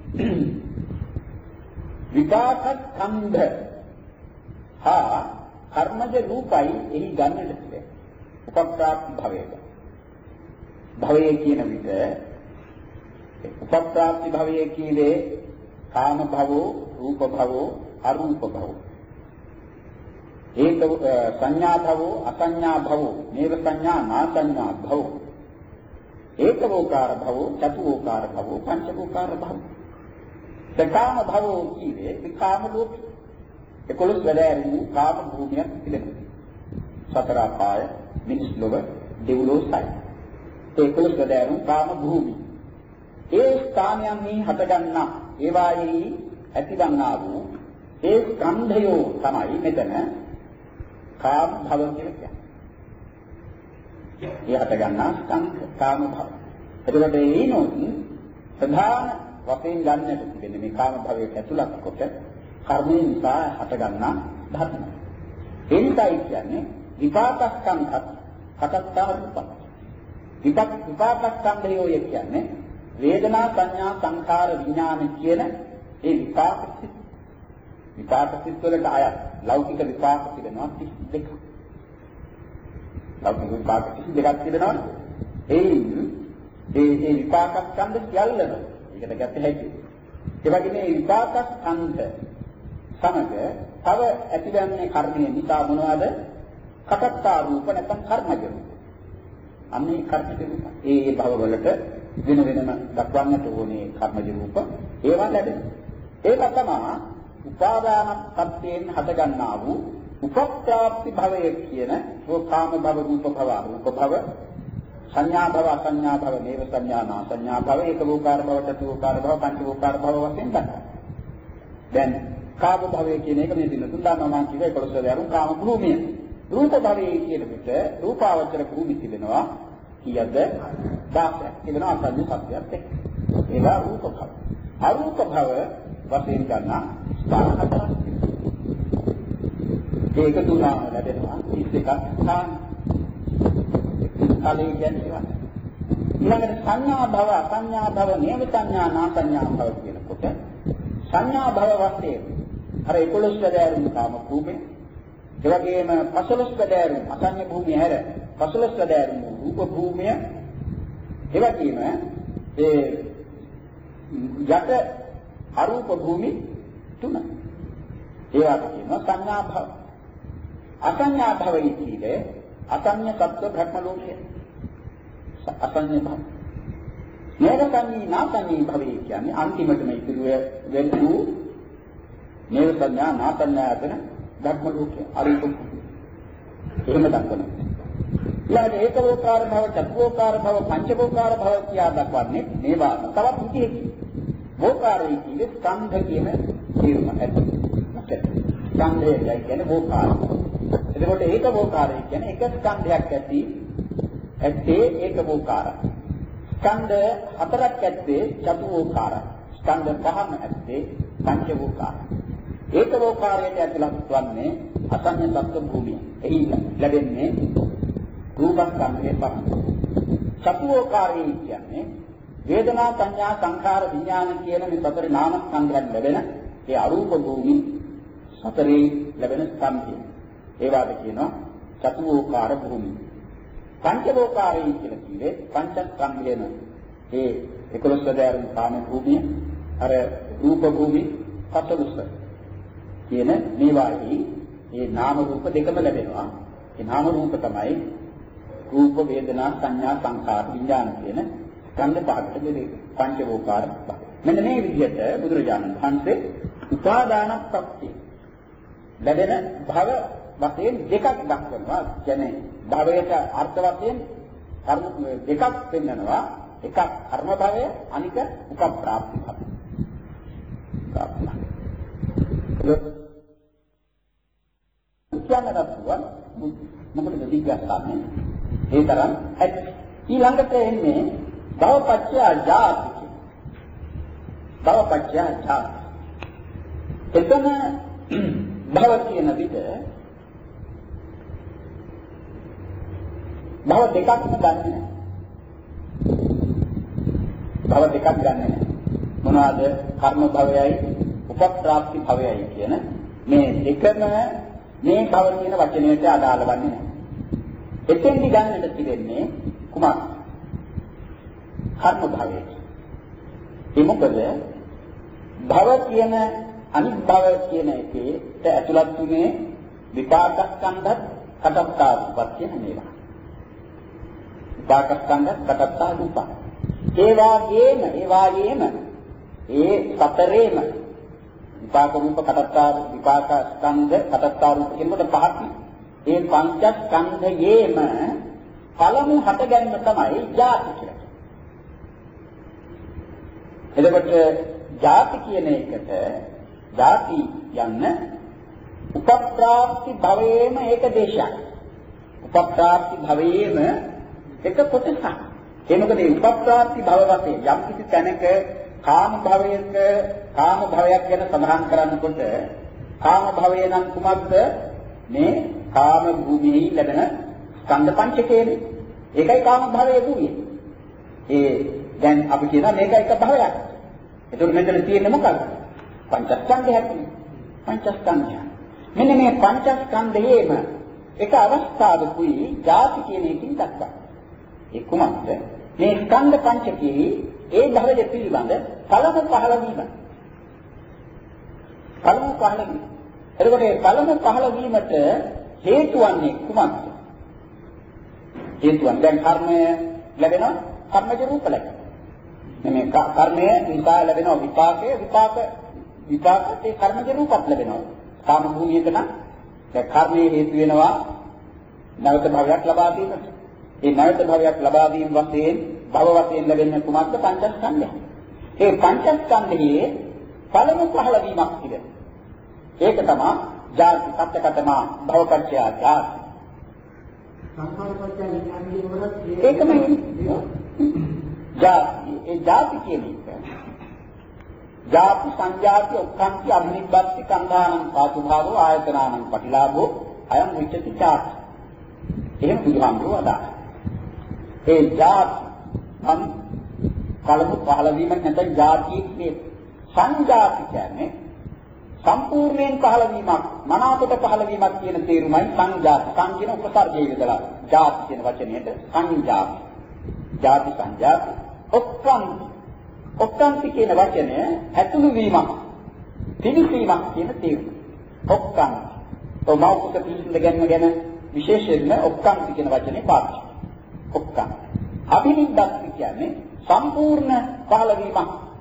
විපාක ඛණ්ඩ හා කර්මජ රූපයි එහි ගන්නට තිබේ. උපප්‍රාප්ති භවයේ. භවයේ කියන විට උපප්‍රාප්ති භවයේ කීවේ කාම භවෝ, රූප භවෝ, අරූප භවෝ. ඒක සංඥා භවෝ, අසංඥා භවෝ, නේව සංඥා නාසංඥා භවෝ. ඒකවෝකාර භවෝ, චතුෝකාර භවෝ, පංචවෝකාර භවෝ. කාම භවෝ කීවේ විකාම ලෝක. එකොළොස් වැඩෑරුණු කාම භූමියක් තිබෙනවා. සතර අපාය, මිනිස් ලොව, දෙව්ලොව සයි. ඒකොළොස් වැඩෑරුණු කාම භූමි. ඒ ස්ථානයන්හි හටගන්නා ඒවායේ ඇතිවන්නා වූ ඒ ස්කන්ධයෝ තමයි මෙතන කාම භව කියලා කියන්නේ. ඒ හටගන්නා ස්කන්ධ කාම භව. එතකොට ඒනොත් ප්‍රධාන වශයෙන් ගන්නට තිබෙන්නේ මේ කාම භවයේ ඇතුළත් කොට කර්මයෙන් නිසා හටගන්නා ධර්ම. ඒ නිසායි කියන්නේ විපාකස්කන්ධත් හටත්තා රූපත්. විපාක විපාකස්කන්ධයෝ කියන්නේ වේදනා සංඥා සංඛාර විඥාන කියන ඒ විපාක සිත්. විපාක සිත් වලට අයත් ලෞකික විපාක තිබෙනවා තිස් දෙකක්. ලෞකික විපාක තිස් දෙකක් තිබෙනවා. ඒ ඒ ඒ විපාක ස්කන්ධ සියල්ලම ඒකට ගත හැකියි. ඒ වගේ මේ විපාක ස්කන්ධ සමග තව ඇතිවන්නේ කර්මයේ නිසා මොනවද? කටත්තා රූප නැත්නම් කර්මජ රූප. අන්නේ කර්මජ රූප. ඒ භව වලට වෙන වෙනම දක්වන්නට ඕනේ කර්මජ රූප. ඒවා ලැබෙනවා. ඒක තමයි උපාදාන පත්‍යයෙන් හටගන්නා වූ උපප්‍රාප්ති භවය කියන කාම භව, රූප භව, රූප භව, සංඥා භව, අසංඥා භව, නේව සංඥා, නා සංඥා භව, ඒකෝකාර භව, චතුෝකාර භව, පංචෝකාර භව වශයෙන් දක්වනවා. දැන් කාම භවය කියන එක මේ දින තුන දන්නවා නම් කිව්වේ කොටස දරුම් කාම භූමිය. රූප භවයේ කියන විට රූපාවචර භූමි තිබෙනවා කීයද? දහසක් තිබෙනවා අසංඥ සත්‍යයත් එක්ක. ඒවා රූප භව. අරූප භව වශයෙන් ගන්නා ස්ථාන හතරක් තිබෙනවා. ඒක තුනම ලැබෙනවා තිස් එකක් ස්ථාන. කලින් කියන්නේ ඊළඟට සංඥා භව, අසංඥා භව, නේව සංඥා, නා සංඥා භව කියනකොට සංඥා භව වශයෙන් අර එකොළොස් වැඩෑරුණු කාම භූමිය, ඒ වගේම පසළොස් වැඩෑරුණු අසංඥ භූමිය හැර පසළොස් වැඩෑරුණු රූප භූමිය, ඒ වගේම ඒ යට අරූප භූමි තුන. ඒවට කියනවා සංඥා භව. අසංඥා භවයි කියන්නේ අසංඥ සත්ත්ව භ්‍රම ලෝකය. අසංඥ භව. නේව සංඥා නාසංඥා භවයි කියන්නේ අන්තිමටම ඉතුරු වෙන්නේ නේව සංඥා නාසංඥා යන ධර්ම ලෝකය. අරූප එහෙම දක්වනවා. ඊළඟට ඒකෝකාර භව, චතුෝකාර භව, පංචවෝකාර භව කියා දක්වන්නේ මේවා තවත් විදිහකින්. වෝකාරය කියන්නේ ස්කන්ධ කියන තේරුම ඇති. ස්කන්ධය කියන්නේ වෝකාර. එතකොට ඒකෝකාරය කියන්නේ එක ස්කන්ධයක් ඇති ඇත්තේ ඒකෝකාරය. ස්කන්ධ හතරක් ඇත්තේ චතුෝකාරය. ස්කන්ධ පහම ඇත්තේ පංචවෝකාරය. ඒකෝකාරයට ඇතුළත් වන්නේ අසඤ්ඤ තත්ත්ව භූමිය. එහි ලැබෙන්නේ රූපස්කන්ධයේ පහම. චතුෝකාරය කියන්නේ වේදනා සංඥා සංඛාර විඥාන කියන මේ සතර නාම ස්කන්ධයන් ලැබෙන ඒ අරූප භූමි සතරේ ලැබෙන ස්කන්ධය. ඒවාද කියනවා චතුෝකාර භූමි. පංචවෝකාරය කියලා කිව්වේ පංචස්කන්ධයන ඒ එකොළොස් දෑරුම් කාම භූමිය අර රූප භූමි පතලුස්ස කියන මේවායි ඒ නාම රූප දෙකම ලැබෙනවා. ඒ නාම රූප තමයි රූප වේදනා සංඥා සංඛාර විඥාන කියන ස්කන්ධ පහකට බෙදේ පංචවෝකාර පහ. මෙන්න මේ විදිහට බුදුරජාණන් වහන්සේ උපාදාන ප්‍රත්‍ය ලැබෙන භව වශයෙන් දෙකක් දක්වනවා. කියන්නේ භවයට අර්ථ වශයෙන් කර්ම දෙකක් පෙන්වනවා. එකක් කර්ම භවය, අනික උපප්‍රාප්ති භවය. උත්සන්නවත් මොකටද දිග්ගස්සන්නේ? ඒ තරම් ඊළඟට එන්නේ භවපච්චය ජාති. භවපච්චය ජාති. එතන භව කියන විට භව දෙකක් ගන්න නැහැ. භව දෙකක් ගන්න නැහැ. මොනවාද? කර්ම භවයයි උපප්‍රාප්ති භවයයි කියන මේ දෙකම මේ භව කියන වචනයට අදාළ වන්නේ නැහැ. එතෙන්දි ගන්නට තිබෙන්නේ කුමක්? කර්ම භවය. ඒ මොකද භව කියන අනිත් භව කියන එකේට ඇතුළත් වුණේ විපාක ස්කන්ධත් කටත්තා රූපත් කියන මේවා. විපාක ස්කන්ධත් කටත්තා රූප. ඒ වාගේම ඒ වාගේම ඒ සතරේම විපාක රූප කටත්තා විපාක ස්කන්ධ කටත්තා රූප කියනකොට පහක්. ඒ පංචස්කන්ධයේම පළමු හට ගැනීම තමයි ජාති කියලා. එතකොට ජාති කියන එකට ජාති යන්න උපප්‍රාප්ති භවයේම ඒක දේශයක්. උපප්‍රාප්ති භවයේම එක කොටසක්. ඒ මොකද මේ උපප්‍රාප්ති භව වශයෙන් යම් කිසි තැනක කාම භවයක කාම භවයක් ගැන සඳහන් කරනකොට කාම භවය නම් කුමක්ද? මේ කාම භූමියේ ලැබෙන ස්කන්ධ පංචකයනේ. ඒකයි කාම භවයේ භූමිය. ඒ දැන් අපි කියනවා මේක එක භවයක්. එතකොට මෙතන තියෙන්නේ මොකක්ද? පංචස්කන්ධයක්. පංචස්කන්ධය. මෙන්න මේ පංචස්කන්ධයේම එක අවස්ථාවකුයි ජාති කියන එකකින් දක්වන්නේ. ඒ කුමක්ද? මේ ස්කන්ධ පංචකයේ ඒ භවය පිළිබඳ පළමු පහළ වීම. පළමු පහළ වීම. එතකොට මේ පළමු පහළ වීමට හේතු වන්නේ කුමක්ද? හේතුන් දැන් කර්මය ලැබෙනවා කර්මජ රූප ලැබෙනවා. මේ කර්මය නිසා ලැබෙන විපාකයේ විපාක විපාකත් ඒ කර්මජ රූපත් ලැබෙනවා. කාම භූමියක නම් දැන් කර්මයේ හේතු වෙනවා නැවත භවයක් ලබා දීමට. ඒ නැවත භවයක් ලබා දීම වශයෙන් භව වශයෙන් ලැබෙන කුමක්ද? පංචස්කන්ධය. ඒ පංචස්කන්ධයේ පළමු පහළ වීමක් තිබෙනවා. ඒක තමයි ජාති සත්‍යකතම භවපච්චය ජාති. සංඛාරපච්චය විඥානයේ ඒකම ජාති. ඒ ජාති කියන්නේ ජාති සංජාති උක්ඛන්ති අභිනිබ්බති කන්දානං සාතු භාවෝ ආයතනානං පටිලාභෝ අයං උච්චති ජාති. එහෙම බුදුහාමුදුරුවෝ අදාළයි. ඒ ජාති නම් කලමු පහළ වීම නැත්නම් ජාතියේ සංජාති කියන්නේ සම්පූර්ණයෙන් පහළ වීමක් මනාකොට පහළ වීමක් කියන තේරුමයි සංජාති. සං කියන උපසර්ගයේ විදලා ජාති කියන වචනයට සංජාති. ජාති සංජාති ඔක්කාන්ති. ඔක්කාන්ති කියන වචනය ඇතුළු වීමක් පිළිසීමක් කියන තේරුම. ඔක්කාන්ති. තෝමෞක පිළිසිඳ ගැනීම ගැන විශේෂයෙන්ම ඔක්කාන්ති කියන වචනේ පාවිච්චි. ඔක්කාන්ති. අභිනිබ්බති කියන්නේ සම්පූර්ණ පහළ වීමක්.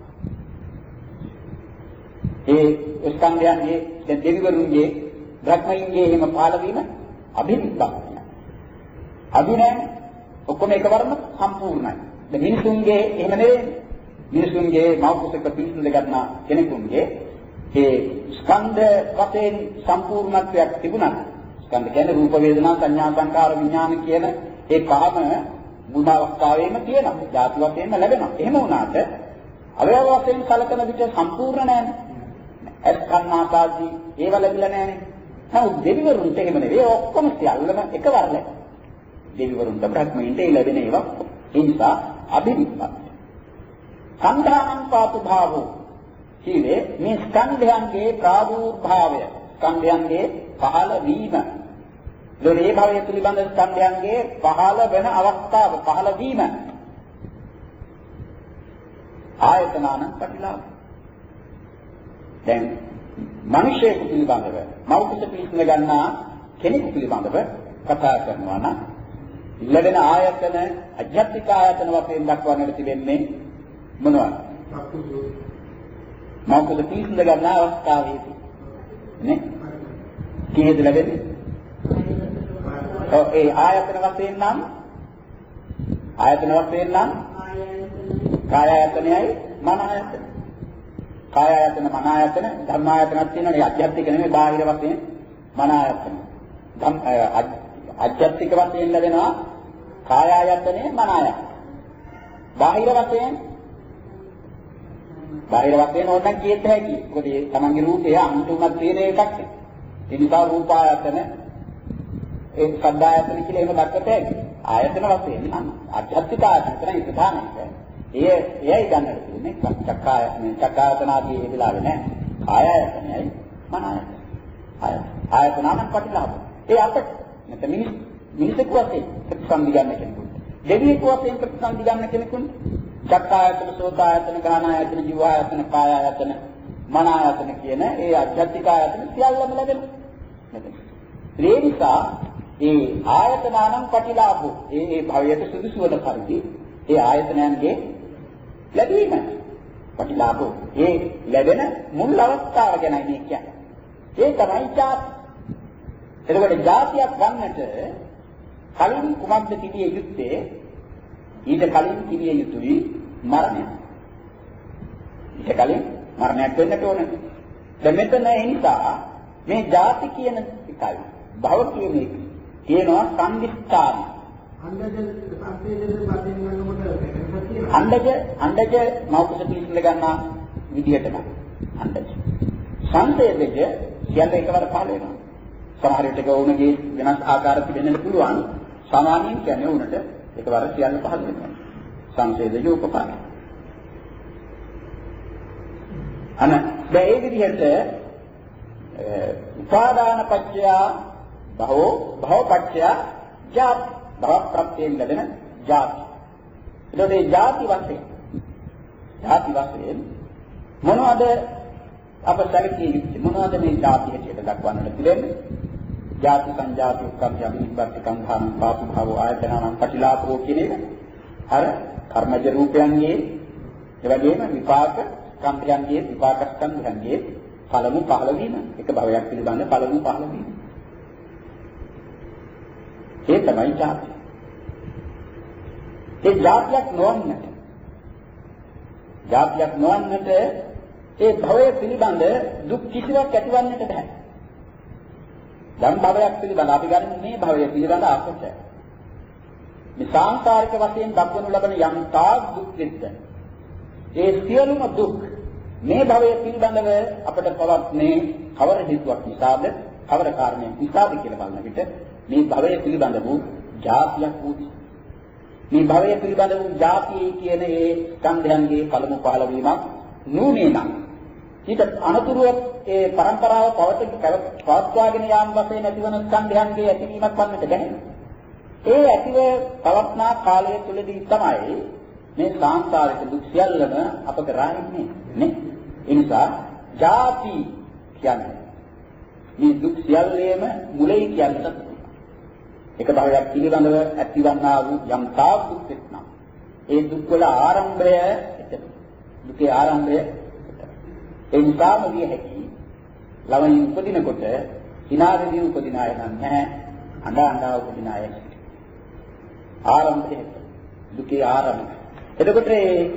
ඒ ස්කන්ධයන්ගේ දැන් දෙවිවරුන්ගේ ධර්මයන්ගේ එහෙම පහළ වීම අභිනිබ්බති. අදි නෑ. ඔක්කොම එකවරම සම්පූර්ණයි. දැන් මිනිසුන්ගේ එහෙම නෙවෙයි. මිනිසුන්ගේ මෞඛික පිළිසඳ ගන්නා කෙනෙකුගේ ඒ ස්කන්ධ වශයෙන් සම්පූර්ණත්වයක් තිබුණා. ස්කන්ධ කියන්නේ රූප වේදනා සංඥා සංකාර විඥාන කියන ඒ පහම මුල් අවස්ථාවේම තියෙනවා. ධාතු වශයෙන්ම ලැබෙනවා. එහෙම වුණාට අවයව වශයෙන් කලකන විට සම්පූර්ණ නැහැ. ඇස් කන් ආසාදී ඒව ලැබිලා නැහැනේ. නමුත් දෙවිවරුන්ට එහෙම නෙවෙයි. ඔක්කොම සියල්ලම එකවර ලැබෙනවා. දෙවිවරුන්ට බ්‍රහ්මීන්ට ලැබෙන ඒවා ඒ නිසා අභිවිප්පත්. සංඛානං පාතු භාවෝ කීවේ මේ ස්කන්ධයන්ගේ ප්‍රාදුර්භාවය, ස්කන්ධයන්ගේ පහළ වීම. මේ භවය පිළිබඳ ස්කන්ධයන්ගේ පහළ වෙන අවස්ථාව, පහළ වීම. ආයතනාන ප්‍රතිලාභ. දැන් මිනිසෙකු පිළිබඳව මෞඛික පිළිසඳ ගන්නා කෙනෙකු පිළිබඳව කතා කරනවා නම් ලැබෙන ආයතන අධ්‍යාත්මික ආයතන වශයෙන් දක්වන්නට තිබෙන්නේ මොනවද? මෞඛික පිළිසඳ ගන්නා අවස්ථාවේදී නේ කීයද ලැබෙන්නේ? ඔව් ඒ ආයතන වශයෙන් නම් ආයතන වශයෙන් නම් කාය ආයතනයයි මන ආයතන. කාය ආයතන මන ආයතන ධර්ම ආයතනක් තියෙනවා. ඒ අධ්‍යාත්මික නෙමෙයි බාහිර වශයෙන් මන ආයතන. ධම් අධ්‍යාත්මික වශයෙන් ලැබෙනවා කාය ආයතනේ මන ආයතන. බාහිර වශයෙන් බාහිර වශයෙන් ඕනනම් කියත හැකියි. මොකද ඒ තමන්ගේ රූපය අන්තිමත් තියෙන එකක්. ඒ නිසා රූප ආයතන ඒ සද්ද ආයතන කියලා එහෙම දක්වත හැකියි. ආයතන වශයෙන් නම් අධ්‍යාත්මික ආයතන තමයි ප්‍රධානයි. ඒ එයයි ගන්නට තියෙන්නේ චක්කාය මේ චක්කායතන ආදී ඒ විලාවේ නෑ. කාය ආයතනයයි මන ආයතන. ආයතනාන ප්‍රතිලාභ. ඒ අපට නැත්නම් මිනිස් මිනිසෙකු වශයෙන් ප්‍රතිසන්දි ගන්න කෙනෙකුට. දෙවියෙකු වශයෙන් ප්‍රතිසන්දි ගන්න කෙනෙකුට චක්කායතන, සෝතායතන, ගානායතන, ජීවායතන, කායායතන, මන ආයතන කියන ඒ අධ්‍යාත්මික ආයතන සියල්ලම ලැබෙනවා. ඒ නිසා ඒ ආයතනානම් ප්‍රතිලාභෝ ඒ ඒ භවයට සුදුසු වන පරිදි ඒ ආයතනයන්ගේ ලැබීම ප්‍රතිලාභෝ ඒ ලැබෙන මුල් අවස්ථාව ගැනයි මේ කියන්නේ. ඒ තමයි ජාති. එතකොට ජාතියක් ගන්නට කලින් කුමක්ද තිබිය යුත්තේ? ඊට කලින් තිබිය යුතුයි මරණය. ඊට කලින් මරණයක් වෙන්නට ඕනේ. දැන් මෙතන ඒ නිසා මේ ජාති කියන එකයි භව කියන එක කියනවා සංදිස්ථාන. අණ්ඩජ අණ්ඩජ මෞඛික පිළිසඳ ගන්නා විදිහට නම් අණ්ඩජ. සංසේදජ කියන්න එකවර පහළ වෙනවා. සමහර විටක වුණගේ වෙනස් ආකාර තිබෙන්නත් පුළුවන්. සාමාන්‍යයෙන් කියන්නේ උනට එකවර කියන්න පහළ වෙනවා. සංසේදජ උපපාද. අන දැන් ඒ විදිහට උපාදාන පත්‍ය භවෝ භව පත්‍ය ජාති භව ප්‍රත්‍යයෙන් ලැබෙන ජාති. එතකොට මේ ජාති වශයෙන් ජාති වශයෙන් මොනවද අප සැලකිය යුත්තේ? මොනවද මේ ජාති හැටියට දක්වන්නට පිළිෙන්නේ? ජාති සංජාති උක්කම් යමිනිපත්ති කංඛාන පාපු භව ආයතනනම් පටිලාභෝ කියන එක අර කර්මජ රූපයන්ගේ ඒ වගේම විපාක ස්කන්ධයන්ගේ විපාක ස්කන්ධයන්ගේ පළමු පහළ වීම එක භවයක් පිළිබඳ පළමු පහළ වීම. ඒ තමයි ජාති. ඒ ජාතියක් නොවන්නට ජාතියක් නොවන්නට ඒ භවය පිළිබඳ දුක් කිසිවක් ඇතිවන්නට බෑ. ධම් භවයක් පිළිබඳ අපි ගන්න මේ භවය පිළිබඳ අපට මේ සාංසාරික වශයෙන් දක්වනු ලබන යම් තාක් දුක් විද්ද ඒ සියලුම දුක් මේ භවය පිළිබඳව අපට පවත්නේ කවර හේතුවක් නිසාද කවර කාරණයක් නිසාද කියලා බලන විට මේ භවය පිළිබඳ වූ ජාතියක් වූ මේ භවය පිළිබඳ වූ ජාතිය කියන ඒ ස්කන්ධයන්ගේ පළමු පහළ වීමක් නූනේ නම් ඊට අනතුරුව ඒ પરම්පරාව පවත්වාගෙන යාම වශයෙන් ඇතිවන ස්කන්ධයන්ගේ ඇතිවීමක් වන්නට බැහැ. ඒ ඇතිව පවත්නා කාලය තුළදී තමයි මේ සංසාරික දුක් සියල්ලම අප කරා ඉන්නේ නේ. ඒ නිසා ජාති කියන්නේ මේ දුක් සියල්ලේම මුලයි කියන්නට එක භවයක් පිළිබඳව ඇතිවන්නා වූ යම් තාක් දුක් වෙනවා. ඒ දුක් වල ආරම්භය එතන. දුකේ ආරම්භය ඒ නිසාම විය හැකි ළමයින් උපදිනකොට hinaරදී උපදින අය නම් නැහැ අඬ අඬ උපදින අය. ආරම්භය. දුකේ ආරම්භය. එතකොට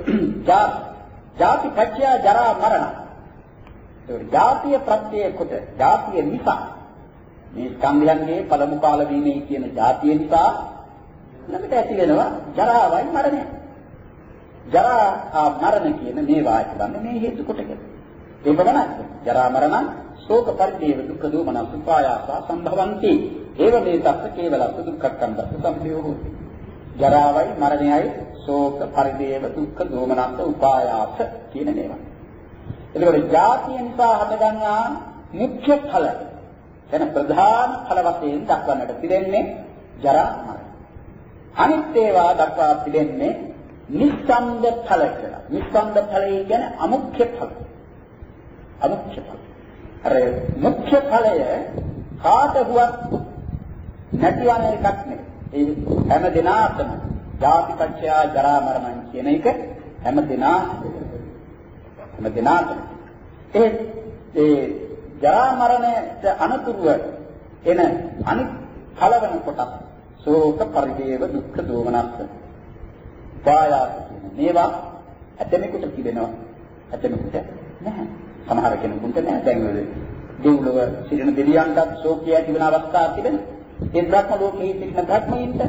ජාති පත්‍ය ජරා මරණ. ඒ ජාතිය ප්‍රත්‍ය කොට ජාතිය නිසා මේ ස්කන්ධයන්ගේ පළමු කාල වීමේ කියන ජාතිය නිසා ළඟට ඇති වෙනවා ජරාවයි මරණය. ජරා මරණ කියන මේ වාක්‍ය ගන්න මේ හේතු කොටගෙන. ඒ බවනක් ජරා මරණ ශෝක පරිදේව දුක්ඛ දෝමනස් උපායාස සම්භවಂತಿ. ඒව මේ තත්ත්ව කේවලස්ස දුක්ඛක්ඛන්දස්ස සම්පයෝ හොති. ජරාවයි මරණයයි ශෝක පරිදේව දුක්ඛ දෝමනස් උපායාස කියන මේවා. එතකොට ජාතිය නිසා හටගන්නා මුඛ්‍ය ඵල එන ප්‍රධාන ඵල වශයෙන් දක්වන්නට පිළිෙන්නේ ජරා මරණ. අනිත් ඒවා දක්වා පිළිෙන්නේ නිස්සන්ද ඵල කියලා. නිස්සන්ද ඵලය කියන්නේ අමුඛ්‍ය ඵල. අමුඛ්‍ය ඵල. අර මුඛ්‍ය ඵලය කාටවත් නැතිවන එකක් නෙවෙයි. ඒ හැම දිනාටම ජාතිපත්‍ය ජරා මරණ කියන එක හැම දිනා හැම දිනාටම ඒ ඒ ජරා මරණයට අනතුරුව එන අනිත් ඵලවන කොටස් ශෝක පරිදේව දුක්ඛ දෝමනස්ස පායාස කියන මේවා ඇතෙනෙකුට තිබෙනවා ඇතෙනෙකුට නැහැ. සමහර කෙනෙකුට නැහැ. දැන් ඔය දෙව්ලොව සිටින දෙවියන්ටත් ශෝකය ඇති වෙන අවස්ථා තිබෙනවා. ඒ බ්‍රහ්ම ලෝකයේ සිටින බ්‍රහ්මයින්ට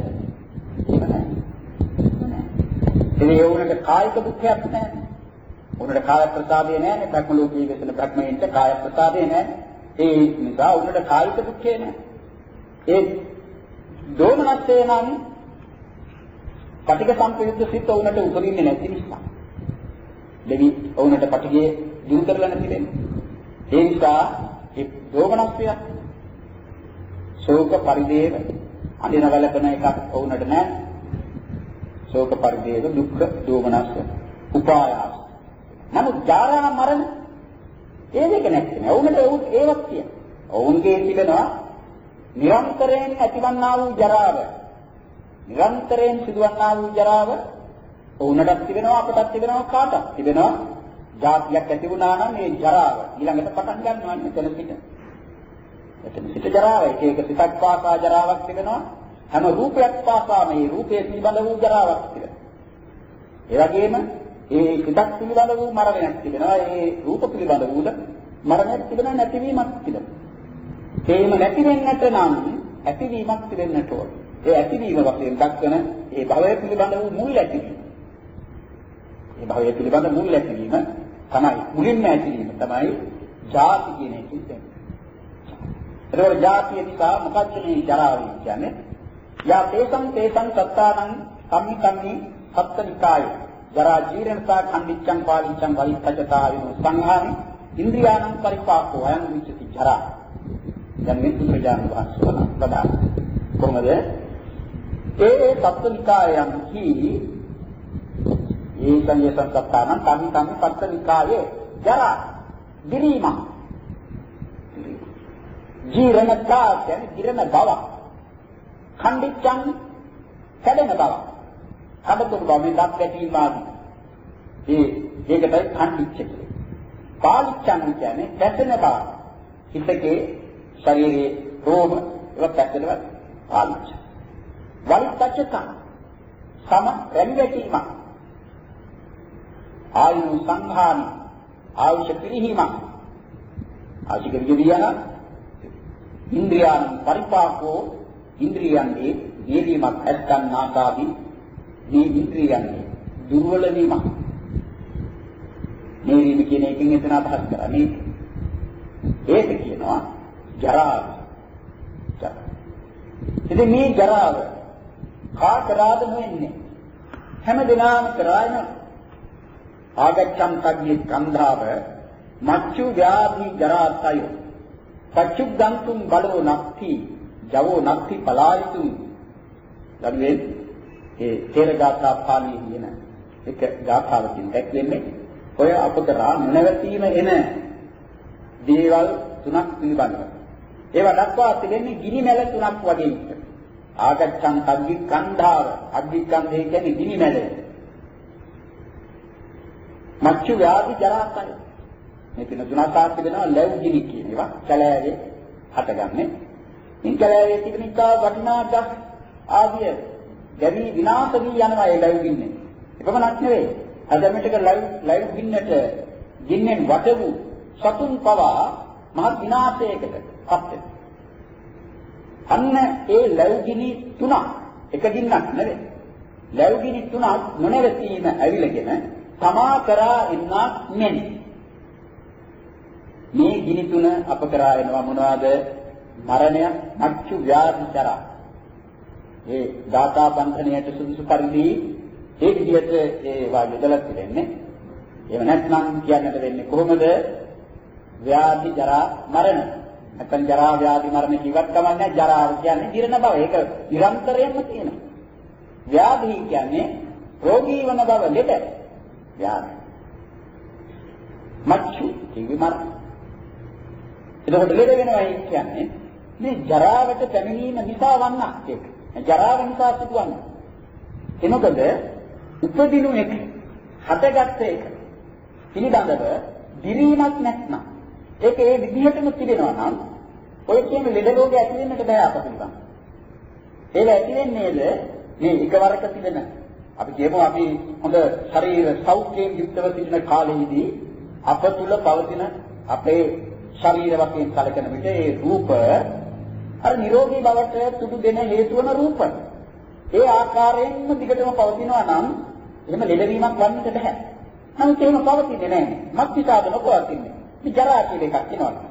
ඒ වුණට කායික දුක්ඛයක් නැහැ. උන්ට කාය ප්‍රසාදේ නැහැ. බ්‍රහ්ම ලෝකයේ වෙන බ්‍රහ්මයින්ට කාය ප්‍රසාදේ නැහැ. ඒ නිසා උන්ට කායික දුක්ඛේ නැහැ. ඒ දෝමනස්සේ නම් පටික සම්පයුක්ත සිත් උන්ට උපදින්නේ නැති නිසා. දෙවි උන්ට පටිගේ දුරු කරලා නැති වෙන්නේ. ඒ නිසා ඒ දෝමනස්ය ශෝක පරිදේව අඳින වලකන එකක් වුණට නෑ. ශෝක පරිදේව දුක්ඛ දෝමනස්ස උපායාස. නමුත් ජරා මරණ ඒ දෙක නැත්නම් වුණට ඒවත් කියන. ඔවුන්ගේ තිබෙනවා නිරන්තරයෙන් ඇතිවන්නා වූ ජරාව. නිරන්තරයෙන් සිදුවන්නා වූ ජරාව වුණටත් තිබෙනවා අපටත් තිබෙනවා කාටත් තිබෙනවා. ජාතියක් ඇති වුණා නම් මේ ජරාව ඊළඟට පටන් ගන්නවා මෙතන සිට. එතන සිට ජරාව එක එක සිතක් පාසා ජරාවක් තිබෙනවා. හැම රූපයක් පාසා මේ රූපයේ පිළිබඳ වූ ජරාවක් තිබෙනවා. ඒ වගේම ඒ සිතක් පිළිබඳ වූ මරණයක් තිබෙනවා. ඒ රූප පිළිබඳ වූ මරණයක් තිබෙනවා නැතිවීමක් තිබෙනවා. ඒම නැති වෙන්නට නම් ඇතිවීමක් තිබෙන්නට ඕන. ඒ ඇතිවීම වශයෙන් දක්වන ඒ භවය පිළිබඳ වූ මුල් ඇතිවීම. ඒ භවය පිළිබඳ මුල් ඇතිවීම තමයි මුලින්ම ඇතිවීම තමයි ජාති කියන එක කියන්නේ. ඒකවල ජාතිය නිසා මොකක්ද මේ ජරාව කියන්නේ? යා තේසං තේසං සත්තානං කම්මි කම්මි සත්තනිකාය ජරා ජීරණතා ඛණ්ඩිච්ඡං පාලිච්ඡං වලිත්තචතායෝ සංහානි ඉන්ද්‍රියාණං පරිපාකෝ අයං විච්චති ජරා. දැන් මේ ප්‍රජාන වහන්සේලා ප්‍රදාන කොහොමද? ඒ ඒ සත්තනිකායන් කි ඒ සංය සංකප්පාන කම්මි කම්මි සත්තනිකායේ ජරා දිරීම ජීරණතා කියන්නේ ජීරණ බව. ඛණ්ඩිච්ඡං කැඩෙන බව. කඩතුරු බව මේ දත් ගැටීම ආදී. ඒ ඒකටයි ඛණ්ඩිච්ඡ කියන්නේ. පාලිච්ඡං කියන්නේ පැසෙන බව. හිතේ ශරීරයේ රෝම ඒවා පැසෙනවා පාලිච්ඡ. වලිත්තච්ඡත සම රැඳීම. ආයු සංහානි ආයුෂ පිරිහීම. ආශික විදියාන ඉන්ද්‍රියයන් පරිපාකෝ ඉන්ද්‍රියයන්ගේ නියමයක් ඇත්කන්නාකාදී මේ ඉන්ද්‍රියයන්ගේ දුර්වල වීම. මේ වීම කියන එකෙන් එතන අදහස් කරන්නේ ඒක කියනවා ජරාව. ඉතින් මේ ජරාව කාටද වෙන්නේ? හැම දිනම කරායන ආගච්ඡන් තග්ගේ කන්ධාව මච්චු ව්‍යාධි ජරාතය පච්චුග්ගන්තුම් බලෝ නක්ති ජවෝ නක්ති පලායිතුම්. ළඟේ ඒ තේරගාථා පාළියේ කියන එක ගාථාවකින් දැක්වෙන්නේ ඔය අපතරා නොනවතීම එන දේවල් තුනක් පිළිබඳව. ඒවා දක්වා තිබෙන්නේ ගිනි මැල තුනක් වගේ. ආගච්ඡන් තග්ගේ කන්ධාව අග්ගිකන්ධේ කියන්නේ ගිනි මැල. මච්චු ව්‍යාධි ජරාතය මේ පින තුනක් ආත් වෙනවා ලැබු ගිනි කියන ඒවා කැලෑවේ හටගන්නේ. ඉන් කැලෑවේ තිබෙන ඉතා වටිනා ගස් ආදිය ගැවි විනාශ වී යනවා ඒ ලැබු ගින්නේ. එපමණක් නෙවෙයි. අදමිටක ලැබු ගින්නට ගින්නෙන් වට වූ සතුන් පවා මහත් විනාශයකට පත් වෙනවා. අන්න ඒ ලැබු ගිනි තුනක් එක ගින්නක් නෙවෙයි. ලැබු ගිනි තුනක් නොනැවතීම ඇවිලගෙන තමා කරා එන්නක් මෙන්. මේ ගිනි තුන අප කරා එනවා මොනවාද? මරණය, මච්චු, ව්‍යාධි, ජරා. ඒ දාතා බන්ධනයට සුදුසු පරිදි ඒ විදිහට ඒ වාග්යදලක් දෙන්නේ. එහෙම නැත්නම් කියන්නට වෙන්නේ කොහොමද? ව්‍යාධි, ජරා, මරණ. නැත්නම් ජරා, ව්‍යාධි, මරණ කිව්වත් කමන්නේ. ජරාව කියන්නේ ජීර්ණ බව. ඒක නිරන්තරයෙන්ම තියෙනවා. ව්‍යාධි කියන්නේ රෝගී වන බව ලෙඩ. ව්‍යාධි. මච්චු කිව්වේ මරණ. එතකොට ලෙඩ වෙනවා කියන්නේ මේ ජරාවට පැමිණීම නිසා වන්නක් ඒක. ජරාව නිසා සිදුවන්නේ. එනකොට උපදිනු එක, හටගත්ත එක පිළිබඳව දිරීමක් නැත්නම් ඒක ඒ විදිහටම තිබෙනවා නම් ඔය කියන ලෙඩ රෝගය ඇති වෙන්නට බෑ අපිට. ඒක ඇති වෙන්නේද මේ එකවරක තිබෙන අපි කියමු අපි හොඳ ශරීර සෞඛ්‍යයෙන් යුක්තව සිටින කාලෙදී අප තුල පවතින අපේ ශරීර වශයෙන් කලකන විට ඒ රූප අර නිරෝගී බවට තුඩු දෙන හේතු වන රූප. ඒ ආකාරයෙන්ම දිගටම පවතිනවා නම් එහෙම ලෙඩවීමක් වන්නට බෑ. නමුත් එහෙම පවතින්නේ නැහැ. මත්විසාද නොපවතින්නේ. මේ ජරා කියන එකක් වෙනවා.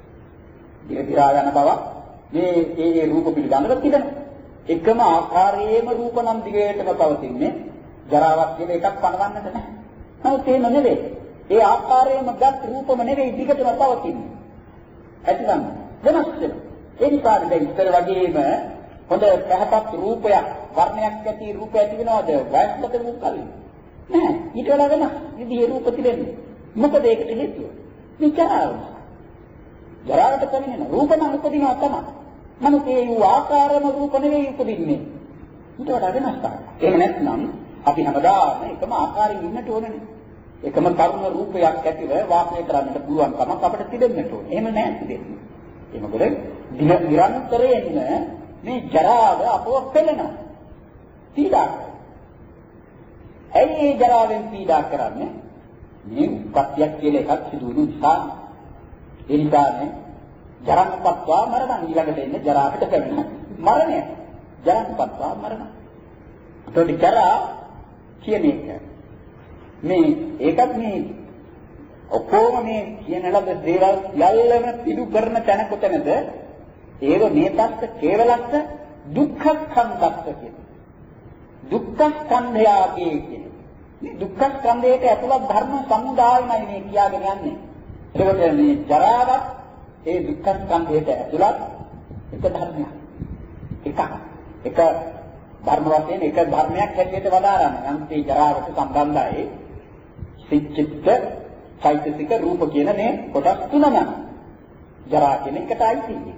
දිගිරා යන බව මේ ඒ ඒ රූප පිළිබඳව තිබෙනවා. එකම ආකාරයේම රූප නම් දිගටම පවතින්නේ ජරාවක් කියන එකක් පනවන්නට නැහැ. නමුත් එහෙම නෙවෙයි. ඒ ආකාරයෙන්ම ගත් රූපම නෙවෙයි දිගටම පවතින්නේ. ඇතිනම් වෙනස් වෙනවා. ඒ නිසා දැන් ඉතර වගේම හොඳ පැහැපත් රූපයක් වර්ණයක් ඇති රූප ඇති වෙනවද වයස්ගත වූ කලින්? නැහැ. ඊට වඩා වෙනස් විදිහේ රූප තිබෙන්නේ. මොකද ඒකට හේතුව? විචාරය. ජරාවට පැමිණෙන රූප නම් උපදිනවා තමයි. නමුත් ඒ වූ ආකාරම රූප නෙවෙයි උපදින්නේ. ඊට වඩා වෙනස් තමයි. එහෙම නැත්නම් අපි හැමදාම එකම ආකාරයෙන් ඉන්නට ඕනේ. එකම කර්ම රූපයක් ඇතිව වාසය කරන්නට පුළුවන් කමක් අපිට තිබෙන්නට ඕනේ. එහෙම නැහැ තිබෙන්නේ. ඒ මොකද නිරන්තරයෙන්ම මේ ජරාව අපව පෙළෙනවා. පීඩා කරනවා. ඇයි මේ ජරාවෙන් පීඩා කරන්නේ? මේ උපත්යක් කියලා එකක් සිදු වෙන නිසා. ඒ නිසානේ ජරාපත්වා මරණ ඊළඟට එන්නේ ජරාවට පැමිණෙන මරණය. ජරාපත්වා මරණ. ඒකට ජරා කියන එක මේ ඒකත් මේ ඔක්කොම මේ කියන ලද දේවල් යල්ලම පිළි කරන තැන කොතනද? ඒව මේතස්ස කේවලස්ස දුක්ඛ ස්කන්ධස්ස කියන. දුක්ඛ ස්කන්ධයගේ කියන. මේ දුක්ඛ ස්කන්ධයට ඇතුළත් ධර්ම සමුදායමයි මේ කියාගෙන යන්නේ. ඒකට මේ ජරාවත් ඒ දුක්ඛ ස්කන්ධයට ඇතුළත් එක ධර්මයක්. එකක්. එක ධර්ම වශයෙන් එක ධර්මයක් හැටියට වදාරන්නේ. නම් මේ ජරාවට සම්බන්ධයි සිච්චිත්ත චෛතසික රූප කියන මේ කොටස් තුනම ජරා කියන එකට අයිතියි.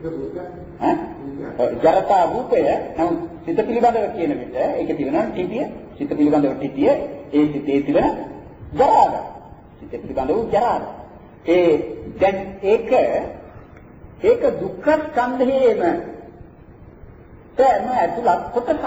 ඈ ජරතා රූපය නම් සිත පිළිබඳව කියන විට ඒක තිබෙනවා තිතිය සිත පිළිබඳව තිතිය ඒ සිතේ තිබෙන ජරාව. සිත පිළිබඳව ජරාව. ඒ දැන් ඒක ඒක දුක්ඛ ස්කන්ධයේම තේම ඇතුළත් කොටසක්.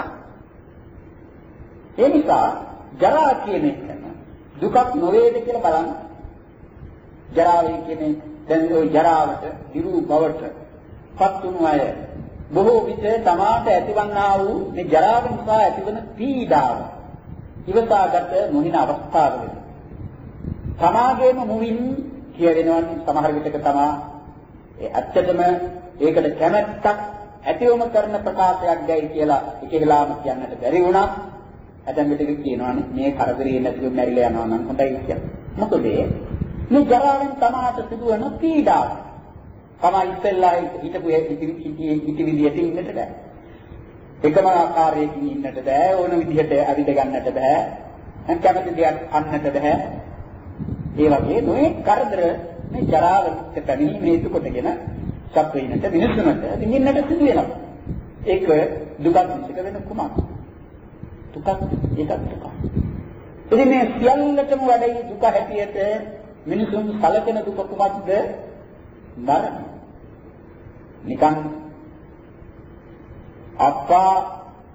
ඒ නිසා ජරා කියන එක දුකක් නොවේද කියලා බලන්න. ජරාවේ කියන්නේ දැන් ওই ජරාවට දිරු බවට පත් වුණු අය බොහෝ විට තමාට ඇතිවන්නා වූ මේ ජරාව නිසා ඇතිවන පීඩාව ඉවසාගත නොහින අවස්ථාවල තමාගේම මුවින් කියවෙනවා සමහර විටක තමා ඒ ඇත්තටම ඒකට කැමැත්තක් ඇතිවම කරන ප්‍රකාශයක් දැයි කියලා එකහෙලාම කියන්නට බැරි වුණා. ඇතැම් විටක කියනවානේ මේ කරදරේ නැතිව මැරිලා යනවා නම් හොඳයි කියලා. මොකද මේ ජරාවෙන් තමාට සිදුවන පීඩාව තමයි ඉස්සෙල්ලා හිතපු හිතවිලියට ඉන්නට බෑ. එකම ආකාරයකින් ඉන්නට බෑ. ඕන විදිහට අවිද ගන්නට බෑ. කැමති දෙයක් අන්නට බෑ. ඒ වගේ නොයේ කරදර මේ ජරාවට පැමිණීම හේතු කොටගෙන සත්වයින්ට මිනිසුන්ට දින්නෙන්නට සිදු වෙනවා. ඒක දුකක් මිසක වෙන කුමක්? දුකක් ඒකක් දුකක්. ඉතින් මේ සියල්ලටම වැඩි දුක හැටියට මිනිසුන් සැලකෙන දුක කුමක්ද? මරණ. නිකන් අප්පා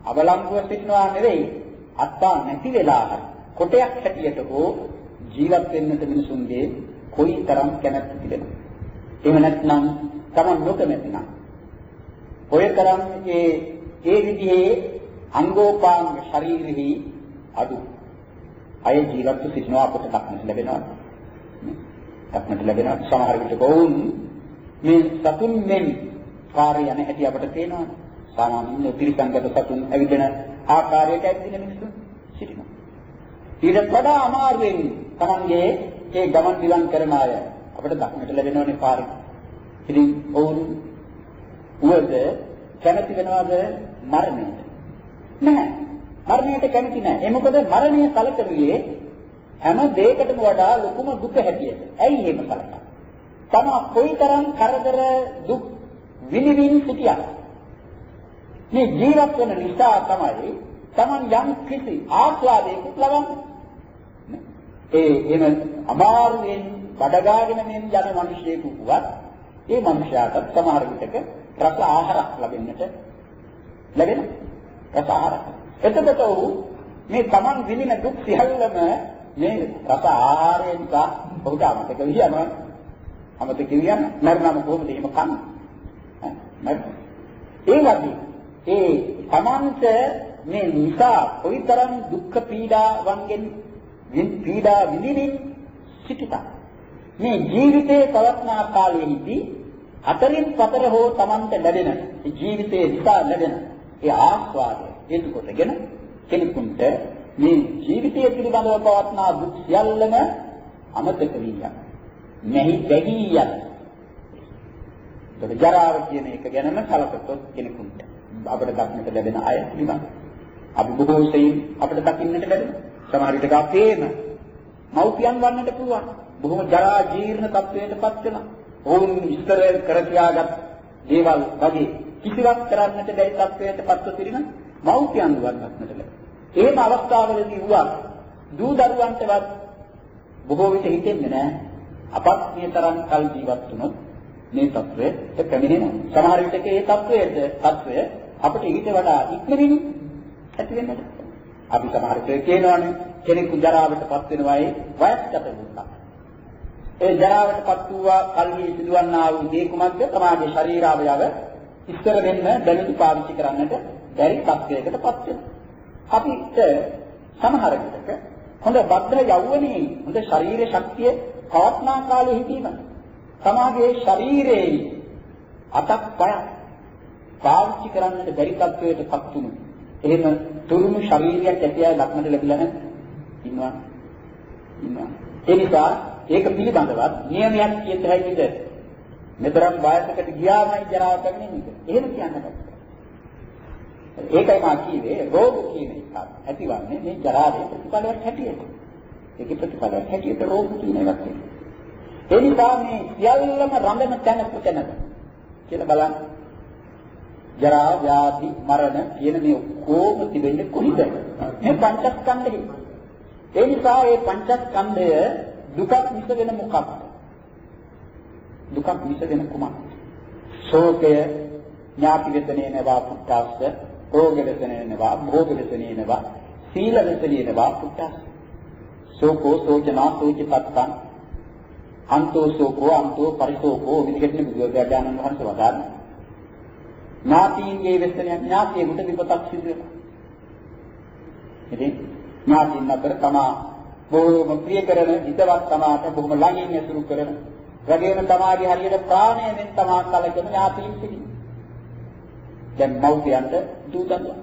අවලංගුව සිටිනවා නෙවෙයි අත්තා නැති වෙලා කොටයක් හැටියට හෝ ජීවත් වෙන්නට මිනිසුන්ගේ කොයිතරම් කැමැත්ත තිබෙනවද? එහෙම නැත්නම් Taman නොකමැතිනම් ඔය තරම් ඒ ඒ විදිහේ අංගෝපාංග ශරීරෙහි අඩු අය ජීවත් සිටිනවා අපට දක්නට ලැබෙනවා. දක්නට ලැබෙනවා සමහර විට වුන් මේ සතුන් මෙන් කාර්ය යන හැටි අපට පේනවා. සාමාන්‍ය පිරිසංගත සතුන් ඇවිදින ආකාරයට ඇවිදින මිනිස්සු සිටිනවා. ඊට වඩා අමාරුවෙන් Tamanගේ ඒ ගමන් දිවන් කරන අය අපට දක්නට ලැබෙනවනේ පාරේ. ඉතින් ඔවුන් උවද කැමති වෙනවද මරණයට? නැහැ. මරණයට කැමති නැහැ. ඒ මොකද මරණය සැලකෙන්නේ හැම දෙයකටම වඩා ලොකුම දුක හැටියට. ඇයි එහෙම සැලකන්නේ? තමා කොයිතරම් කරදර දුක් විඳින්න සිටියා. මේ ජීවත් වෙන නිසා තමයි Taman යම් කිසි ආස්වාදයක ලබන්නේ. ඒ එන අමාරුවෙන් බඩගාගෙන මෙන් යන මිනිසෙකු වුවත් ඒ මනුෂයාට සමහර විටක රස ආහාරයක් ලැබෙන්නට ලැබෙනවා. රස ආහාර. එතකොට ඔහු මේ Taman විඳින දුක් සියල්ලම මේ රස ආහාරයෙන් නිසා ඔහුට අමතක වියනවා. අමතක කියන මරණම කොහොමද එහෙම කන්නේ? ඒ වගේ ඒ Tamanට මේ නිසා කොයිතරම් දුක් පීඩාවන්ගෙන් පීඩා විඳින්න සිටිතා. මේ ජීවිතයේ පවත්නා කාලයේදී අතරින් පතර හෝ Tamanට ලැබෙන ජීවිතයේ නිසා ලැබෙන ඒ ආස්වාදය හේතු කොටගෙන කෙනෙකුට මේ ජීවිතය පිළිබඳව පවත්නා දුක් සියල්ලම අමතක වී යනවා. මෙහි දෙවි යන. ඒක ජරාව කියන එක ගැනම කලකොත් කෙනෙකුට අපිට දක්නට ලැබෙන අය පිළිබඳ. අපි බොහෝ සෙයින් අපිට දකින්නට ලැබෙන සමහර විට අපේම මෞපියන් වන්නට පුළුවන්. බොහොම ජරා ජීර්ණ තත්වයකටපත් වෙනවා. ඔවුන් විස්තර කර කියාගත් දේවල් වගේ කිසිවක් කරන්නට බැරි තත්වයකටපත් වෙන මෞපියන් වන්නට ලැබෙනවා. එහෙම අවස්ථාවලදී වුණා දූ දරුවන්ටවත් බොහෝ විට හිතෙන්නේ නැහැ අපත් මේ තරම් කල් ජීවත් වුණොත් මේ තත්වයට පැමිණෙනවා. සමහර විටක ඒ තත්වයට තත්වය අපිට ඊට වඩා ඉක්මනින් ඇති වෙන්නට. අපි සමහර විට කියනවානේ කෙනෙකු ජරාවටපත් වෙනවායි වයස්ගත වුණා. ඒ ජරාවටපත් වූවා කල්හි සිදුවන්නා වූ දේ කුමක්ද? තමාගේ ශරීර අවයව ඉස්තර වෙන්න දැනුතු පාවිච්චි කරන්නට බැරි තත්වයකටපත් වෙනවා. අපිට සමහර විටක හොඳ බද්ධ යෞවනයේ හොඳ ශරීර ශක්තිය පවත්නා කාලේ හිටීම තමාගේ ශරීරයේ අතක් පයක් පාවිච්චි කරන්නට බැරි තත්වයකටපත් වුණු. එහෙම තුරුණු ශරීරයක් ඇති අය ලක්මඩ ලැබිලා නැහැ. ඉන්නවා. ඉන්නවා. ඒ නිසා ඒක පිළිබඳවත් නියමයක් කියත හැකිද? මෙතරම් වයසකට ගියාමයි ජරාව පැමිණෙන්නේ. එහෙම කියන්න බෑ. ඒකයි මා කියවේ රෝග කියන එක ඇතිවන්නේ මේ ජරාවේ ප්‍රතිඵලයක් හැටියට. ඒකේ ප්‍රතිඵලයක් හැටියට රෝග කියන එකක් තියෙනවා. ඒ නිසා මේ සියල්ලම රඳන තැන කොතැනද කියලා බලන්න. ජරා, ව්‍යාධි, මරණ කියන මේ ඔක්කොම තිබෙන්නේ කොහෙද? මේ පංචස්කන්ධෙහි. ඒ නිසා මේ පංචස්කන්ධය දුකක් මිස වෙන මොකක්ද? දුකක් මිස වෙන කුමක්ද? ශෝකය, ඥාති වෙතනේ නවා පුට්ඨස්ස, රෝග වෙතනේ නවා, භෝග වෙතනේ නවා, සීල වෙතනේ නවා පුට්ඨස්ස. ශෝකෝ සෝචනා සෝචිපත්තං අන්තෝ ශෝකෝ අන්තෝ පරිශෝකෝ විදිහට බුදුරජාණන් වහන්සේ වදාළා. ඥාතියේ වෙතනේ ඥාතියෙකුට විපතක් සිදු වෙනවා. ඉතින් ඥාතින් අතර තමා බොහෝම ප්‍රිය කරන හිතවත් තමාට බොහොම ළඟින් ඇසුරු කරන වගේම තමාගේ හරියට ප්‍රාණයෙන් තමා කලකන ඥාතීන් සිටින. දැන් මෞපියන්ට දූ දරුවා.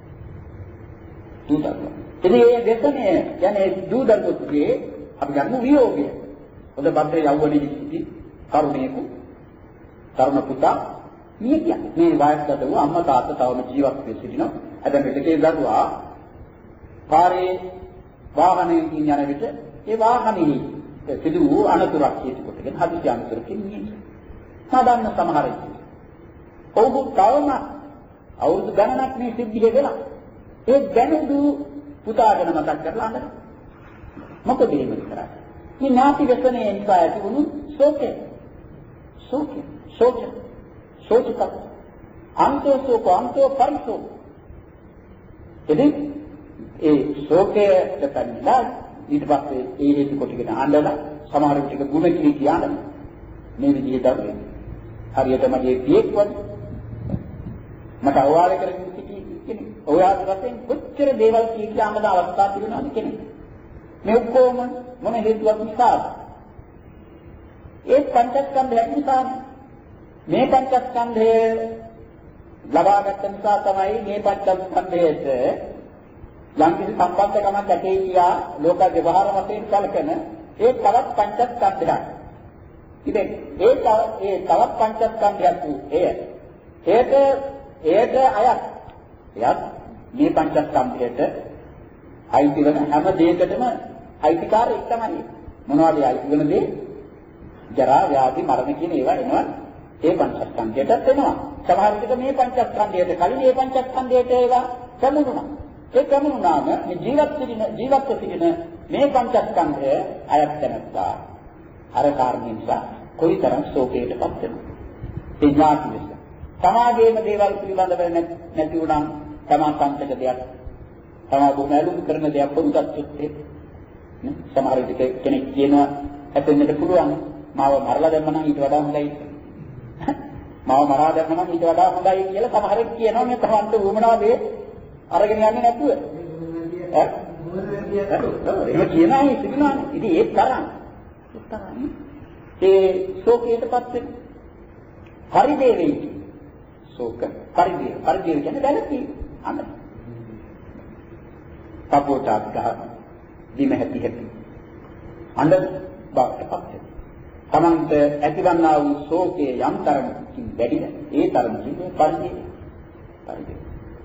දූ දරුවා. ඉතින් මේ දෙතනේ කියන්නේ දූ දරුවෙකුගේ අපි ගන්න වියෝගය. හොඳ බද්ද යවුවනේ සිටි තරුණයෙකු තරුණ පුතා මිය ගියා. මේ වයස්ගත වූ අම්මා තාත්තා තවම ජීවත් වෙ සිටිනවා. අද මෙතකේ දරුවා පාරේ වාහනයෙන් යන විට ඒ වාහනේ සිදු වූ අනතුරක් හේතු කොටගෙන හදිසි අනතුරකින් මිය. සාමාන්‍ය සමහර විට ඔව්හු තවම අවුරුදු ගණනක් මේ සිද්ධිය වෙලා ඒ දැනුදු පුතාගෙන මතක් කරලා අඬනවා. මොකද එහෙම කරන්නේ? මේ ඥාති වෙතනේ නිසා ඇති වුණු ශෝකය. ශෝකය. ශෝකය. ශෝකක. අන්තෝ ශෝක අන්තෝ පරිශෝක. ඉතින් ඒ ශෝකයට පැමිණලා ඊට පස්සේ ඒ හේතු කොටගෙන ආඬලා සමහර විටක ගුණ කිරි කියන මේ විදිහට තමයි. හරියට මගේ පියෙක් වගේ මට අවවාද කරගෙන සිටි කෙනෙක්. ඔයාට වශයෙන් කොච්චර දේවල් කී කිය අමද අවස්ථා තිබුණාද කෙනෙක්. මේ ඔක්කොම මොන හේතුවක් නිසාද? ඒ පංචස්කන්ධය නිසා. මේ පංචස්කන්ධය ලබාගත් නිසා තමයි මේ පංචස්කන්ධයට යම්කිසි සම්බන්ධකමක් ඇතේ කියා ලෝක ව්‍යවහාර වශයෙන් කලකන ඒ තවත් පංචස්කන්ධයක්. ඉතින් ඒ ඒ තවත් පංචස්කන්ධයක් වූ එය ඒට ඒට අයත් එයත් මේ පංචස්කන්ධයට අයිති වෙන හැම දෙයකටම අයිතිකාරයෙක් තමයි. මොනවද අයිති වෙන දේ? ජරා ව්‍යාධි මරණ කියන ඒවා එනවා ඒ පංචස්කන්ධයටත් එනවා. සමහර විට මේ පංචස්කන්ධයට කලින් මේ පංචස්කන්ධයට ඒවා සමුනුනා. ඒ සමුනුනාම මේ ජීවත් සිටින ජීවත් සිටින මේ පංචස්කන්ධය අයත් වෙනවා. අර කාරණේ නිසා කොයිතරම් ශෝකයටපත් වෙනවද? ඒ ඥාති නිසා. සමාජයේම දේවල් පිළිබඳව නැති වුණා තමා සංකේත දෙයක්. තමා බොහොම කරන දෙයක් වුණත් එක්ක සමහර විට කෙනෙක් කියනවා හැපෙන්නට පුළුවන් මාව මරලා දැම්ම නම් ඊට වඩා හොඳයි. මාව මරා දැම්ම නම් ඊට වඩා හොඳයි කියලා සමහරෙක් කියනවා මේ තමන්ට වුමනා දේ අරගෙන යන්නේ නැතුව. ඈ? ඒක කියනවා ඉතිනානේ. ඉතින් ඒක තරම්. ඒක තරම්. ඒ ශෝකයටපත් වෙන පරිදේවී. ශෝක පරිදේව. පරිදේව කියන්නේ දැලති. අන්න. පපෝටක් ගහ දිම හැටි හැටි. අන්න බක්ටපත් වෙන. තමන්ට ඇතිවන්නා වූ ශෝකයේ යම් තරමකින් වැඩිද ඒ තරමකින් පරිදේව. පරිදේව.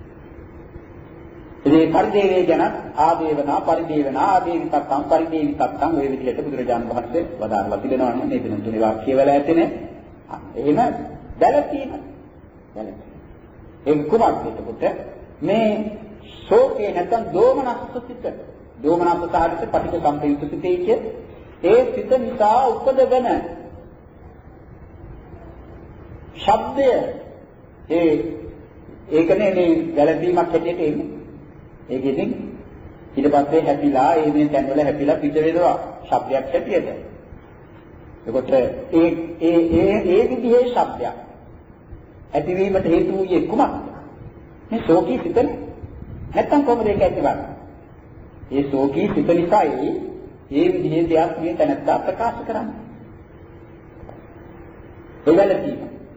ඉතින් පරිදේවය ගැන ආදේවනා පරිදේවනා ආදේවිතක්කම් පරිදේවිතක්කම් ඔය විදිහට බුදුරජාණන් වහන්සේ වදාළා තිබෙනවා නේ මේ දින තුනේ වාක්‍ය වල ඇතනේ. එහෙම දැලපීම. දැලපීම. ඒ කුමක්ද එතකොට මේ ශෝකේ නැත්නම් දෝමනස්සිත දෝමනස්ස සාහිත්‍ය පටික සම්පයුක්ත සිතේ කිය ඒ සිත නිසා උපදවන ශබ්දය ඒ ඒකනේ මේ දැලපීමක් හැටියට එන්නේ. ඒකෙදින් ඊට පස්සේ හැපිලා ඒ මේ තැන් වල හැපිලා පිට වෙනවා ශබ්දයක් හැටියට. ඒකට ඒ ඒ ඒ ඒ විදිහේ ශබ්දයක් ඇතිවීමට හේතු වූයේ කුමක්ද? මේ ශෝකී සිතනේ. නැත්තම් කොහොමද ඒක ඇතිවන්නේ? ඒ ශෝකී සිත නිසායි ඒ විදිහේ දෙයක් මේ තැනත්තා ප්‍රකාශ කරන්නේ. ඒවලදී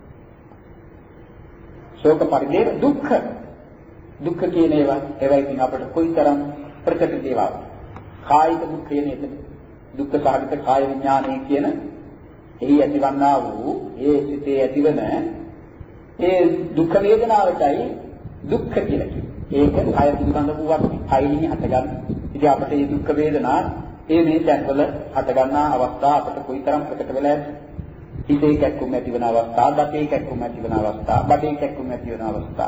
ශෝක පරිදේව දුක්ඛ දුක්ඛ කියන ඒවා ඒවා ඉතින් අපිට කොයිතරම් ප්‍රකට දේවල්. කායික දුක්ඛය නේද? දුක්ඛ සාගත කාය විඥානය කියන එහි ඇතිවන්නා වූ ඒ සිතේ ඇතිවන ඒ දුක් වේදනාවටයි දුක්ඛ කියලා කියන්නේ. ඒක කාය පිළිබඳ වූවත් කයින් හටගන්න. ඉතින් අපිට මේ දුක් වේදනා ඒ මේ දැන්වල හටගන්නා අවස්ථා අපිට කොයිතරම් ප්‍රකට වෙලා ඇද්ද? හිතේ කැක්කුම් ඇති වෙන අවස්ථා, දතේ කැක්කුම් ඇති වෙන අවස්ථා, බඩේ කැක්කුම් ඇති වෙන අවස්ථා.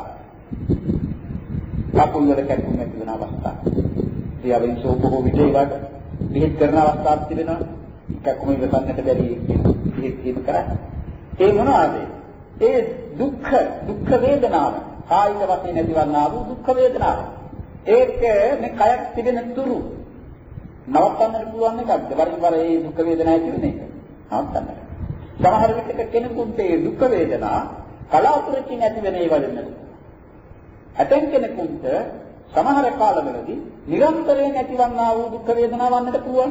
කකුල් වල කැක්කුම් ඇති වෙන අවස්ථා. ඉතින් සෝපෝ විට ඒවට පිළිත් කරන අවස්ථාවක් තිබෙනවා. කැක්කුම ඉවසන්නට බැරි පිළිත් කීම කරන්නේ. ඒ මොනවාද? ඒ දුක්ඛ දුක්ඛ වේදනාව. කායික වශයෙන් ඇතිවන්නා වූ දුක්ඛ වේදනාව. ඒක මේ කයක් තිබෙන තුරු නවත්තන්නට පුළුවන් එකක්ද? වරින් වර ඒ දුක්ඛ වේදනාව තිබෙන එක. නවත්තන්න. සමහර විටක කෙනෙකුට ඒ දුක්ඛ වේදනා කලාතුරකින් ඇති වෙන ඒවා වෙනවා. ඇතැම් කෙනෙකුට සමහර කාලවලදී නිරන්තරයෙන් ඇතිවන්නා වූ දුක් වේදනා වන්නට පුළුවන්.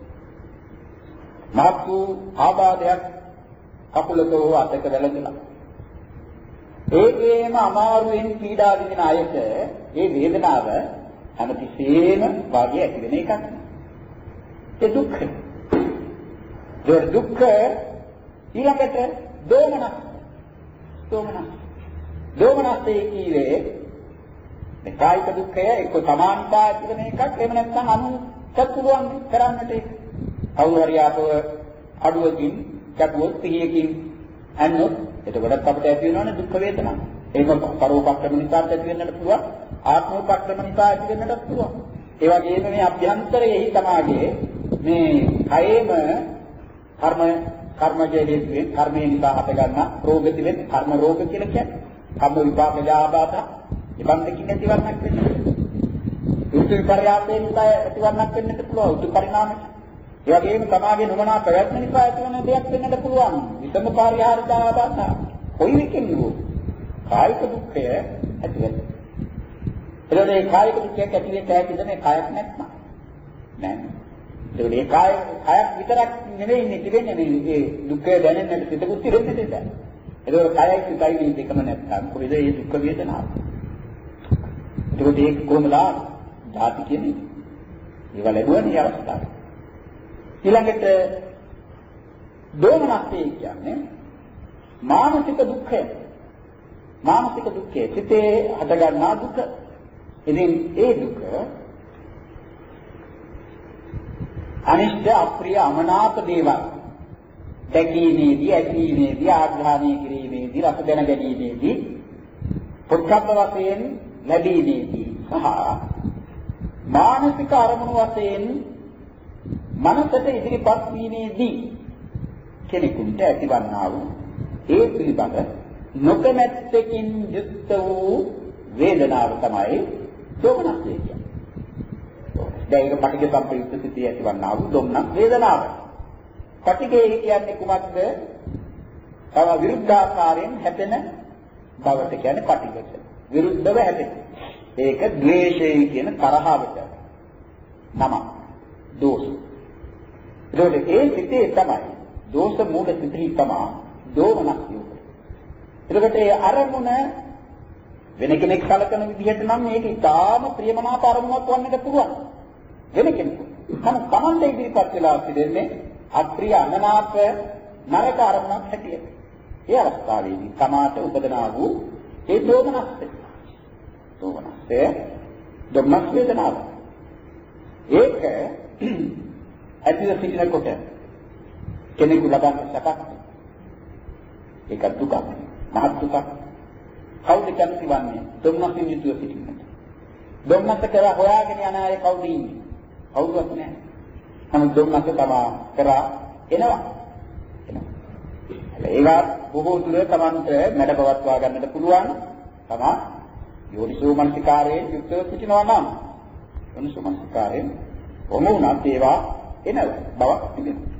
මහත් වූ ආබාධයක් කකුලක හෝ අතක වැළඳලා. ඒකේම අමාරුවෙන් පීඩා විඳින අයට ඒ වේදනාව හැමතිස්සෙම වාගේ ඇති වෙන එකක්. ඒ දුක්ඛ. ඒ දුක්ඛ ඊළඟට දෝමනස්. දෝමනස්. දෝමනස්සේ කීවේ මේ කායික දුක්ඛය එක්ක සමානතා ඇති වෙන එකක් එහෙම නැත්නම් අනුත් පුළුවන් කරන්නට ඒක. කවුරු හරි ආපව අඩුවකින් කැපුවොත් පිළියකින් අන්නොත් එතකොටත් අපිට ඇති වෙනවනේ දුක් වේදනා. ඒක පරෝපක්‍රම නිසා ඇති වෙන්නට පුළුවන්. ආත්මෝපක්‍රම නිසා ඇති වෙන්නට පුළුවන්. ඒ වගේම මේ අභ්‍යන්තරයේහි තමාගේ මේ කයෙම කර්ම කර්මජයේ හේතුවෙන් කර්මයේ නිසා හට ගන්නා රෝග තිබෙන කර්ම රෝග කියලා කියන්නේ. කම්ම විපාක ජාබාත ඉබන්දකින් ඇතිවන්නක් වෙන්නේ. ඍතු විපර්යාසයෙන් නිසා ඇතිවන්නක් වෙන්නත් පුළුවන් ඍතු පරිණාමයක්. ඒ වගේම තමාගේ නොමනා ප්‍රයත්න නිසා ඇතිවන දෙයක් වෙන්නත් පුළුවන්. විසම පරිහාරිතාවත කොයි එකකින් වූ කායික දුක්ඛය ඇති වෙනවා. එතකොට මේ කායික දුක්ඛයක් ඇති වෙන්න ඇතිද මේ කායක් නැත්නම් නෑ. එතකොට මේ කාය කායක් විතරක් නෙවෙයි ඉන්නේ තිබෙන්නේ මේ දුක්ඛය දැනෙන්නට සිතකුත් තිරෙන්නේ දෙයක්. එතකොට කායයි සිතයි මේ දෙකම නැත්නම් කොහෙද මේ දුක් වේදනාව? එතකොට ඒක කොහොමද ධාති කියන්නේ? ඒවා ලැබුවනේ අවස්ථාවේ. ඊළඟට දෝමනස්සේ කියන්නේ මානසික දුක්ඛය. මානසික දුක්ඛය සිතේ හටගන්නා දුක. ඉතින් ඒ දුක අනිෂ්ඨ අප්‍රිය අමනාප දේවල් දැකීමේදී ඇසීමේදී ආග්‍රහණය කිරීමේදී රස දැන ගැනීමේදී පොත්පත් වශයෙන් ලැබීමේදී සහ මානසික අරමුණු වශයෙන් මනසට ඉදිරිපත් වීමේදී කෙනෙකුට ඇතිවන්නා වූ ඒ පිළිබඳ නොකමැත්තකින් යුක්ත වූ වේදනාව තමයි දෝමනස්ය කියන්නේ. දැන් ඒක පටිඝ සම්ප්‍රයුක්ත සිටී ඇතිවන්නා වූ දෝමනස් වේදනාව. පටිඝය කියන්නේ කුමක්ද? තව විරුද්ධාකාරයෙන් හැපෙන බවට කියන්නේ පටිඝය. විරුද්ධව හැපෙන. ඒක ද්වේෂය කියන තරහවට නම. දෝෂ. ඒකට ඒ සිටේ තමයි දෝෂ මූල සිටී තමයි දෝමනස්ය. එතකොට ඒ අරමුණ වෙන කෙනෙක් කලකන විදිහට නම් මේක ඉතාම ප්‍රියමනාප අරමුණක් වන්නට පුළුවන්. වෙන කෙනෙක්. නමුත් Tamante ඉදිරිපත් වෙලා තිබෙන්නේ අප්‍රිය අමනාප නරක අරමුණක් හැටියට. ඒ අවස්ථාවේදී තමාට උපදනා වූ ඒ දෝමනස්ය. දෝමනස්ය ධම්මස් වේදනාව. ඒක ඇතිව සිටිනකොට කෙනෙකු ලබන සැපක්. ඒක දුකක්. මහත් දුකක්. කවුද කැමති වන්නේ? ධම්මසින් යුතුව සිටින්නට. ධම්මස කරා හොයාගෙන යන අය කවුද ඉන්නේ? කවුරුවත් නැහැ. නමුත් ධම්මස තමා කරා එනවා. එනවා. ඒවා බොහෝ දුර තමන්ට මැඩපවත්වා ගන්නට පුළුවන්. තමා යෝනිසෝ මනසිකාරයෙන් යුක්තව සිටිනවා නම් යෝනිසෝ මනසිකාරයෙන් කොමුණත් ඒවා එනවා. බවක් තිබෙනවා.